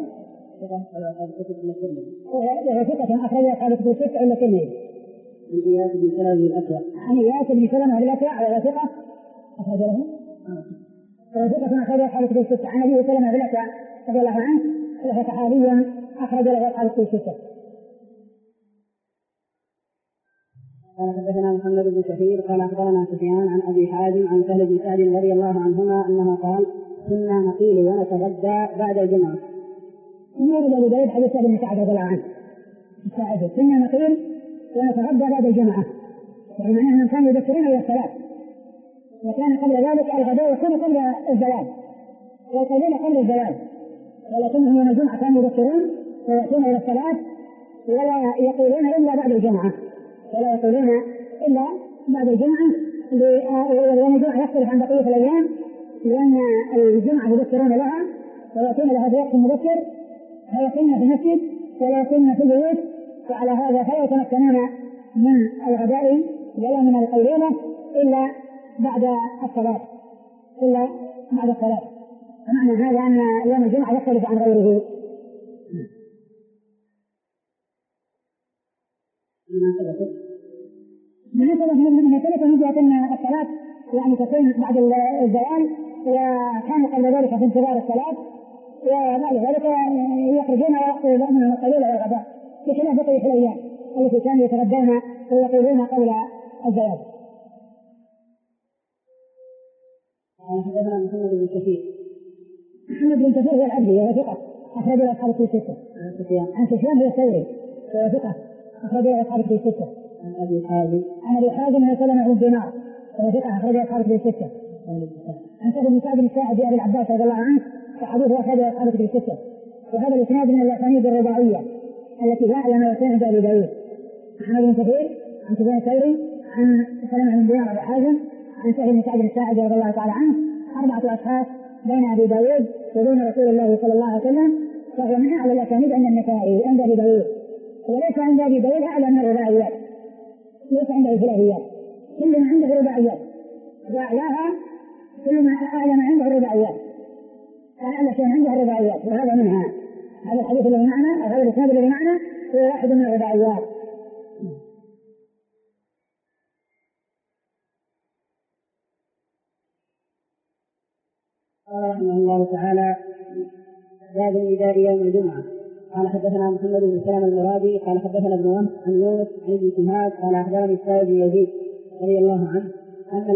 ثقة أخرج أصحاب كتب الستة إلا كلمة. عن إياس بن سلمة الأكوع، عن إياس بن سلمة الأكوع وهو ثقة أخرج له ثقة أخرج أصحاب كتب الستة. عن أبي سلمة الأكوع رضي الله عنه وهو صحابي أخرج له أصحاب كتب الستة. قال حدثنا محمد بن كثير قال أخبرنا سفيان عن أبي حازم عن سهل بن سعد رضي الله عنهما أنه قال كنا نقيل ونتغدى بعد الجمعة. من أبي داود حديث سهل بن سعد رضي الله عنه كنا نقيل ونتغدى بعد الجمعة، يعني معناه أنهم كانوا يذكرون إلى الصلاة، وكان قبل ذلك الغداء يكون قبل الزواج ويصلون قبل الزواج، ولكنهم يوم الجمعة كانوا يذكرون ويأتون إلى الصلاة ولا يقولون إلا بعد الجمعة، لأن الجمعة يختلف عن بقية الأيام، لأن الجمعة يذكرون لها ويأتون لها في وقت مبكر فيقيمون في المسجد ولا يقيمون في البيوت، وعلى هذا فلا يتمكنون من الغداء ولا من القيلولة إلا بعد الصلاة. ومعنى هذا أن يوم الجمعة يختلف عن غيره. من يختلف من جهة أن الصلاة يعني تكون بعد الزوال، وكانوا قبل ذلك في انتظار الصلاة، وبعد ذلك يخرجون ويقضوا من القيلولة والغداء، بخلاف بقية الأيام التي كانوا يتغدون ويقيلون قبل الزواج. حدثنا محمد بن كثير هو العبدي وهو ثقة أخرج له أصحاب الكتب الستة. عن سفيان بن الثوري وهو ثقة أخرج له أصحاب الكتب الستة. عن أبي حازم بن سلمة بن دينار وهو ثقة أخرج له أصحاب الكتب الستة. عن سهل بن سعد الساعدي أبي العباس رضي الله عنه وحديثه أخرج له أصحاب الكتب الستة. وهذا الإسناد من الأسانيد الرباعية التي جاء لما يكون عند أبي داود. محمد بن كثير عن سفيان الثوري عن سلمة بن دينار أبي حازم عن سهل بن سعد الساعدي رضي الله تعالى عنه، 4 أشخاص بين أبي داود وبين رسول الله صلى الله عليه وسلم، وهو من أعلى الأسانيد عند النسائي عند أبي داود، وليس عند أبي داود أعلى من الرباعيات، ليس عنده الثلاثيات، كل ما عنده رباعيات، وأعلاها كل ما أعلى ما عنده الرباعيات، أعلى شيء عنده الرباعيات، وهذا منها. هذا الحديث الذي معنا، هذا الإسناد الذي معنا هو واحد من الرباعيات. رحمه الله تعالى باب النداء يوم الجمعة. قال حدثنا محمد بن سلمة المرادي قال حدثنا ابن وهب عن يونس عن ابن شهاب قال أخبرني السائب بن يزيد رضي الله عنه أن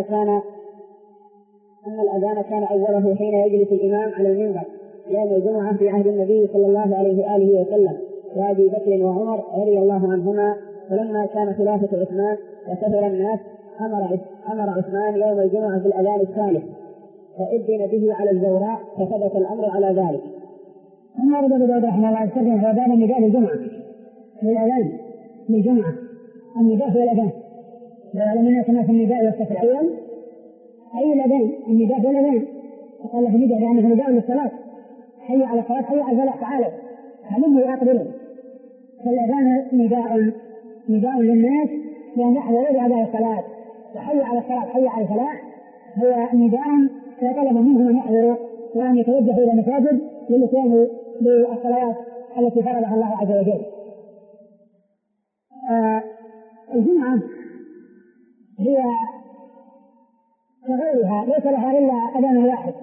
الأذان كان أوله حين يجلس الإمام على المنبر يوم الجمعة في عهد النبي صلى الله عليه وآله وسلم وأبي بكر وعمر رضي الله عنهما. فلما كان خلافة عثمان وكثر الناس أمر عثمان يوم الجمعة بالأذان الثالث فأذن به على الزوراء فثبت الأمر على ذلك. ثم ورد أبو داود رحمه الله يستخدم هو باب النداء للجمعة للأذان للجمعة. النداء هو الأذان، ولم يسمى في النداء والصف الأول أي الأذان، النداء هو الأذان، وقال في النداء لأنه نداء للصلاة، حي على الصلاة حي على الفلاح تعالوا هلموا أقبلوا. فالأذان نداء للناس لأن يحضروا لأداء الصلاة، وحي على الصلاة حي على الفلاح هو نداء فطلب منهم أن يحضروا وأن يتوجه إلى المساجد للإتيان بالصلوات التي فرضها الله عز وجل. الجمعة هي كغيرها ليس لها إلا أذان واحد،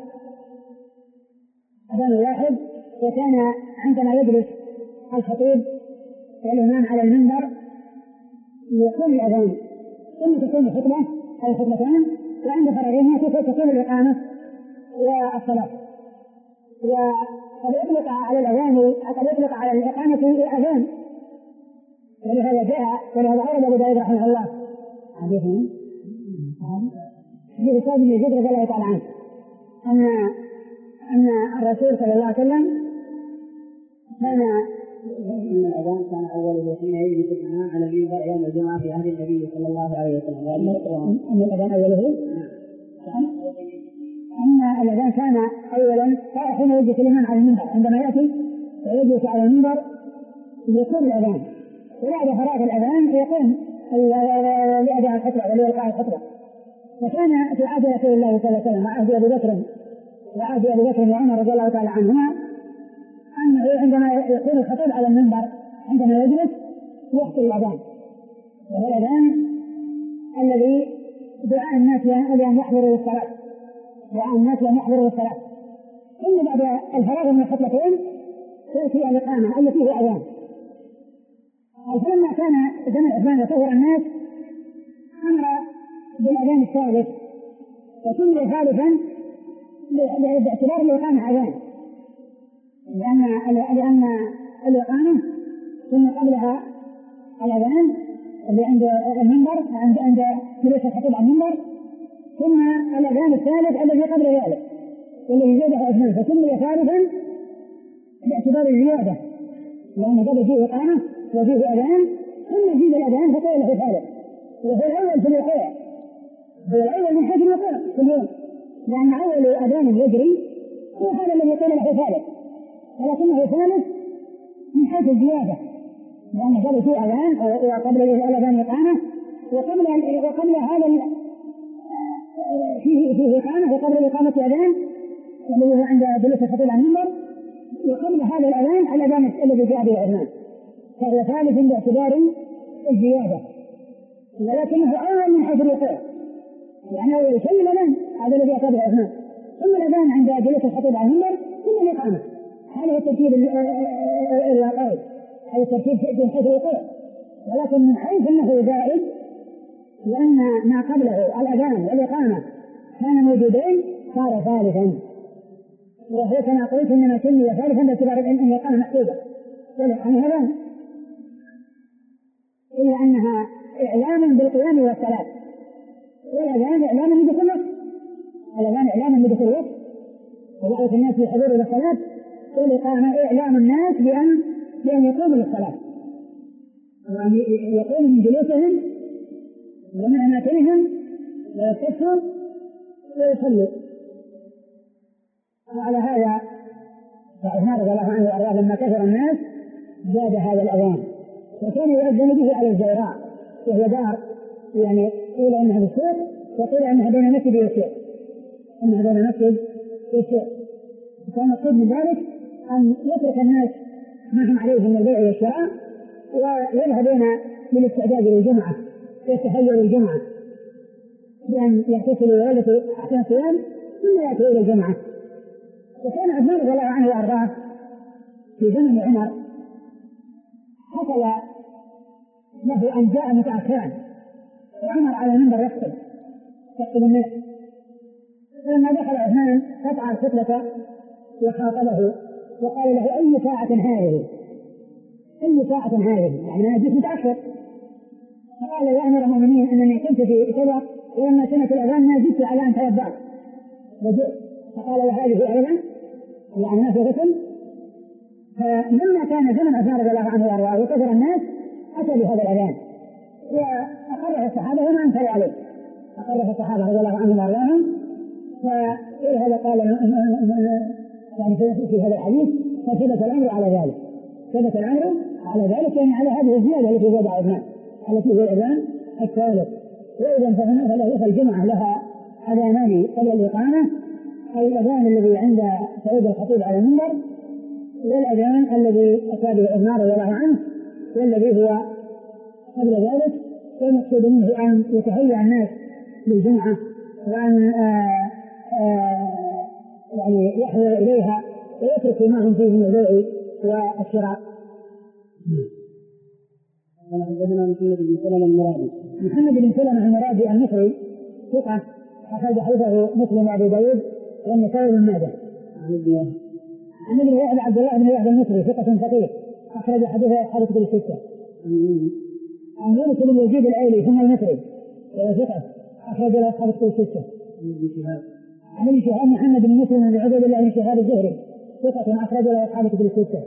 وكان عندما يجلس الخطيب والإمام على المنبر يقول الأذان ثم تكون الخطبة أو الخطبتان، وعند فرغهما تكون الإقامة والصلاة. وقد يطلق على الأذان قد يطلق على الإقامة الأذان، ولهذا جاء ولهذا أورد أبو داود رحمه الله حديث سعد بن يزيد رضي الله تعالى عنه أن الرسول صلى الله عليه وسلم كان إن الأذان كان أوله حين يجلس الإمام على المنبر يوم الجمعة في عهد النبي صلى الله عليه وسلم. أن الأذان أوله أن الأذان كان أولا حين يجلس الإمام على المنبر، عندما يأتي ويجلس على المنبر يقول الأذان، وبعد فراغ الأذان يقوم لأداء الخطبة ولإلقاء الخطبة. وكان في عهد رسول الله صلى الله عليه وسلم وعهد أبي بكر وعمر رضي الله تعالى عنهما أنه عندما يكون الخطيب على المنبر عندما يجلس يحكي الأذان، وهو الأذان الذي دعاء الناس لأن يحضروا للصلاة، ثم بعد الفراغ من الخطبتين تأتي الإقامة التي هي أذان. فلما كان زمن عثمان وكثر الناس أمر بالأذان الثالث، وكل ثالثا باعتبار الإقامة أذان، لأن الإقامة ثم قبلها الأذان اللي عند المنبر عند جلوس الخطيب على المنبر، ثم الأذان الثالث الذي قبل ذلك والذي زاده عثمان، فكل ثالثا باعتبار الزيادة، لأن قبل فيه إقامة وفيه أذان ثم يزيد الأذان فقيل له ثالث، وهو الأول في الوقوع، هو الأول من حيث الوقوع في اليوم، لأن أول أذان يجري هو هذا الذي قيل له ثالث، ولكنه ثالث من حيث الزيادة، لأن قبل فيه أذان وقبل الأذان إقامة، وقبل هذا فيه إقامة وقبل الإقامة أذان الذي هو عند جلوس الخطيب على المنبر، وقبل هذا الأذان الذي جاء به عثمان، فهو ثالث باعتبار الزيادة، ولكنه أول من حيث الوقوع، يعني أول شيء الأذان هذا الذي أتى به عثمان، ثم الأذان عند جلوس الخطيب على المنبر، ثم الإقامة. هذا هو الترتيب الواقعي، هذا الترتيب من حيث الوقوع، ولكن من حيث أنه زائد، لأن ما قبله الأذان والإقامة كان موجودين صار ثالثا، وهو كما قلت إنما سمي ثالثا باعتبار أن الإقامة محسوبة والإقامة أذان، إلا أنها إعلام بالقيام والصلاة، والأذان إعلام بدخول الوقت، الأذان إعلام بدخول الوقت ودعوة الناس بالحضور إلى الصلاة، والإقامة إعلام الناس بأن يقوموا للصلاة وأن يقوموا من جلوسهم ومن أماكنهم ويصفوا ويصلوا. وعلى هذا فعثمان رضي الله عنه وأرضاه لما كثر الناس زاد هذا الأذان، وكان يؤذن به على الزوراء، وهو دار يعني قيل انها بالسوق وقيل انها بين المسجد والسوق، وكان المقصود من ذلك ان يترك الناس ما هم عليه من البيع والشراء ويذهبون للاستعداد للجمعه والتهيؤ للجمعه، بان يغتسلوا ويلبسوا احسن الثياب ثم ياتوا الى الجمعه. وكان عثمان رضي الله عنه وارضاه في زمن عمر حصل له ان جاء متاخرا وعمر على المنبر يخطب الناس، فلما دخل عثمان قطع الخطبة وخاطبه وقال له أي ساعة هذه؟ يعني أنا جئت متأخر. فقال يا أمير المؤمنين أنني كنت في كذا ولما سمعت الأذان ما جئت على أن توضأت وجئت. فقال وهذه أيضا يعني ما في غسل. فلما كان زمن عثمان رضي الله عنه وأرضاه وكثر الناس أتى بهذا الأذان وأقره الصحابة وما أنكروا عليه، أقره الصحابة رضي الله عنهم وأرضاهم. فهذا قال يعني في هذا الحديث فثبت الأمر على ذلك، يعني على هذه الزيادة التي زاد عثمان التي هي الأذان الثالث. وإذا فالجمعة لها أذانان قبل الإقامة الأذان الذي عند سعيد الخطيب على المنبر والأذان الذي أتى به عمر رضي الله عنه والذي هو قبل ذلك. والمقصود منه أن يتهيأ الناس للجمعة وأن يعني يحضر إليها ويترك ما هم فيه من البيع والشراء. حدثنا محمد بن سلمة المرادي. محمد بن سلمة المرادي المصري ثقة أخرج حديثه مسلم وأبو داود والنسائي بن ماجه. عن ابن وهب عبد الله بن وهب المصري ثقة فقيه أخرج حديثه أصحاب كتب الستة. عن يونس بن يزيد الأيلي ثم المصري وهو ثقة أخرج له أصحاب كتب الستة. عن ابن شهاب محمد بن مسلم بن عبيد الله بن شهاب الزهري ثقة أخرج له أصحاب كتب الستة.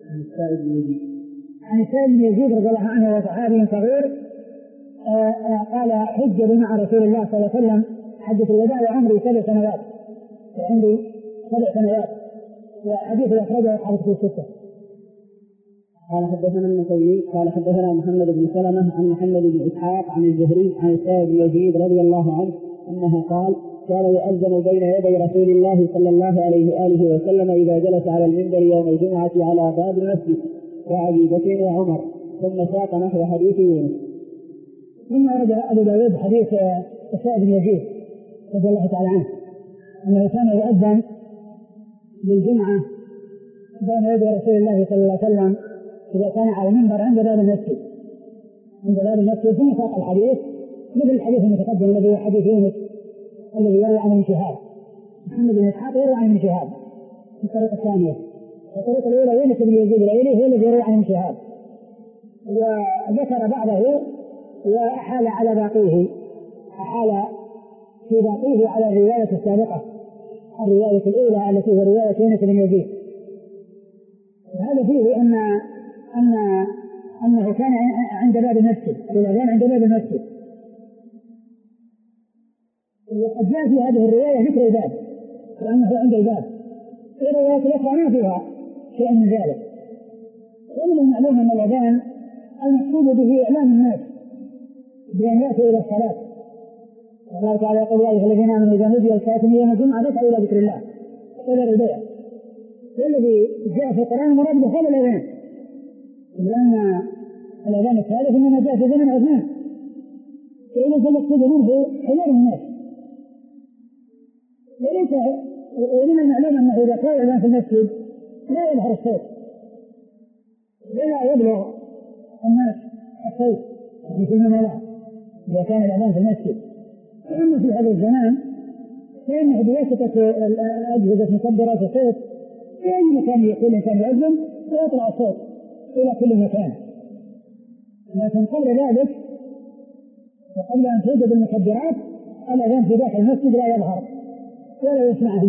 عن السائب بن يزيد رضي الله عنه وصحابي صغير قال حج مع رسول الله صلى الله عليه وسلم حجة الوداع وعمري 7 سنوات وعمري 7 سنوات وحديث أخرجه أصحاب كتب الستة. قال حدثنا النسائي قال حدثنا محمد بن سلمة عن محمد بن إسحاق عن الزهري عن السائب بن يزيد رضي الله عنه أنه قال كان يؤذن بين يدي رسول الله صلى الله عليه وآله وسلم إذا جلس على المنبر يوم الجمعة على باب المسجد وأبي بكر وعمر ثم ساق نحو حديث يونس. ثم ورد أبو داود حديث السائب بن يزيد رضي الله تعالى عنه أنه كان يؤذن للجمعة بين يدي رسول الله صلى الله عليه وسلم إذا كان على المنبر عند باب المسجد ثم ساق الحديث مثل الحديث المتقدم الذي هو حديث يونس الذي يروي عن ابن شهاب. محمد بن إسحاق يروي عن ابن شهاب في الطريقة الثانية. الطريقة الأولى يونس بن يزيد الأيلي هو الذي يروي عن ابن شهاب وذكر بعضه وأحال على باقيه في باقيه على الرواية السابقة الرواية الأولى التي هي رواية يونس بن يزيد. وهذا فيه أنه كان عند باب المسجد الأذان عند باب المسجد. وقد جاء في هذه الرواية ذكر الباب وأنه عند الباب. الروايات الأخرى ما فيها شيء من ذلك. ومن المعلوم أن الأذان المقصود به إعلام الناس بأن يأتوا إلى الصلاة. الله تعالى يقول يا أيها الذين آمنوا إذا نودي للصلاة من يوم الجمعة فاسعوا إلى ذكر الله وذروا البيع. والذي جاء في القرآن مراد بهذا الأذان لأن الأذان الثالث إنما جاء في زمن عثمان فإذا المقصود منه حضور الناس. وليس ومن المعلوم أنه إذا كان الأذان في المسجد لا يظهر الصوت ولا يبلغ الناس الصوت في المنام إذا كان الأذان في المسجد. وأما في هذا الزمان فإنه بواسطة أجهزة مكبرات الصوت في أي مكان يكون الإنسان يؤذن ويطلع الصوت إلى كل مكان. لكن قبل ذلك وقبل أن توجد المكبرات الأذان في داخل المسجد لا يظهر ولا يسمعه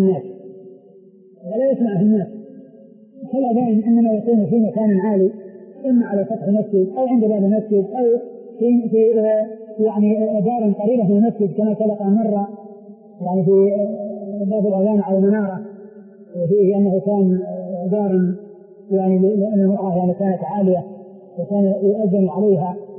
الناس. فالأذان إنما يكون في مكان عالي إما على سطح المسجد أو عند باب المسجد أو في يعني دار قريبة من المسجد كما سبق مرة يعني في باب الأذان على المنارة وفيه أنه كان دار يعني للمرأة يعني كانت عالية وكان يؤذن عليها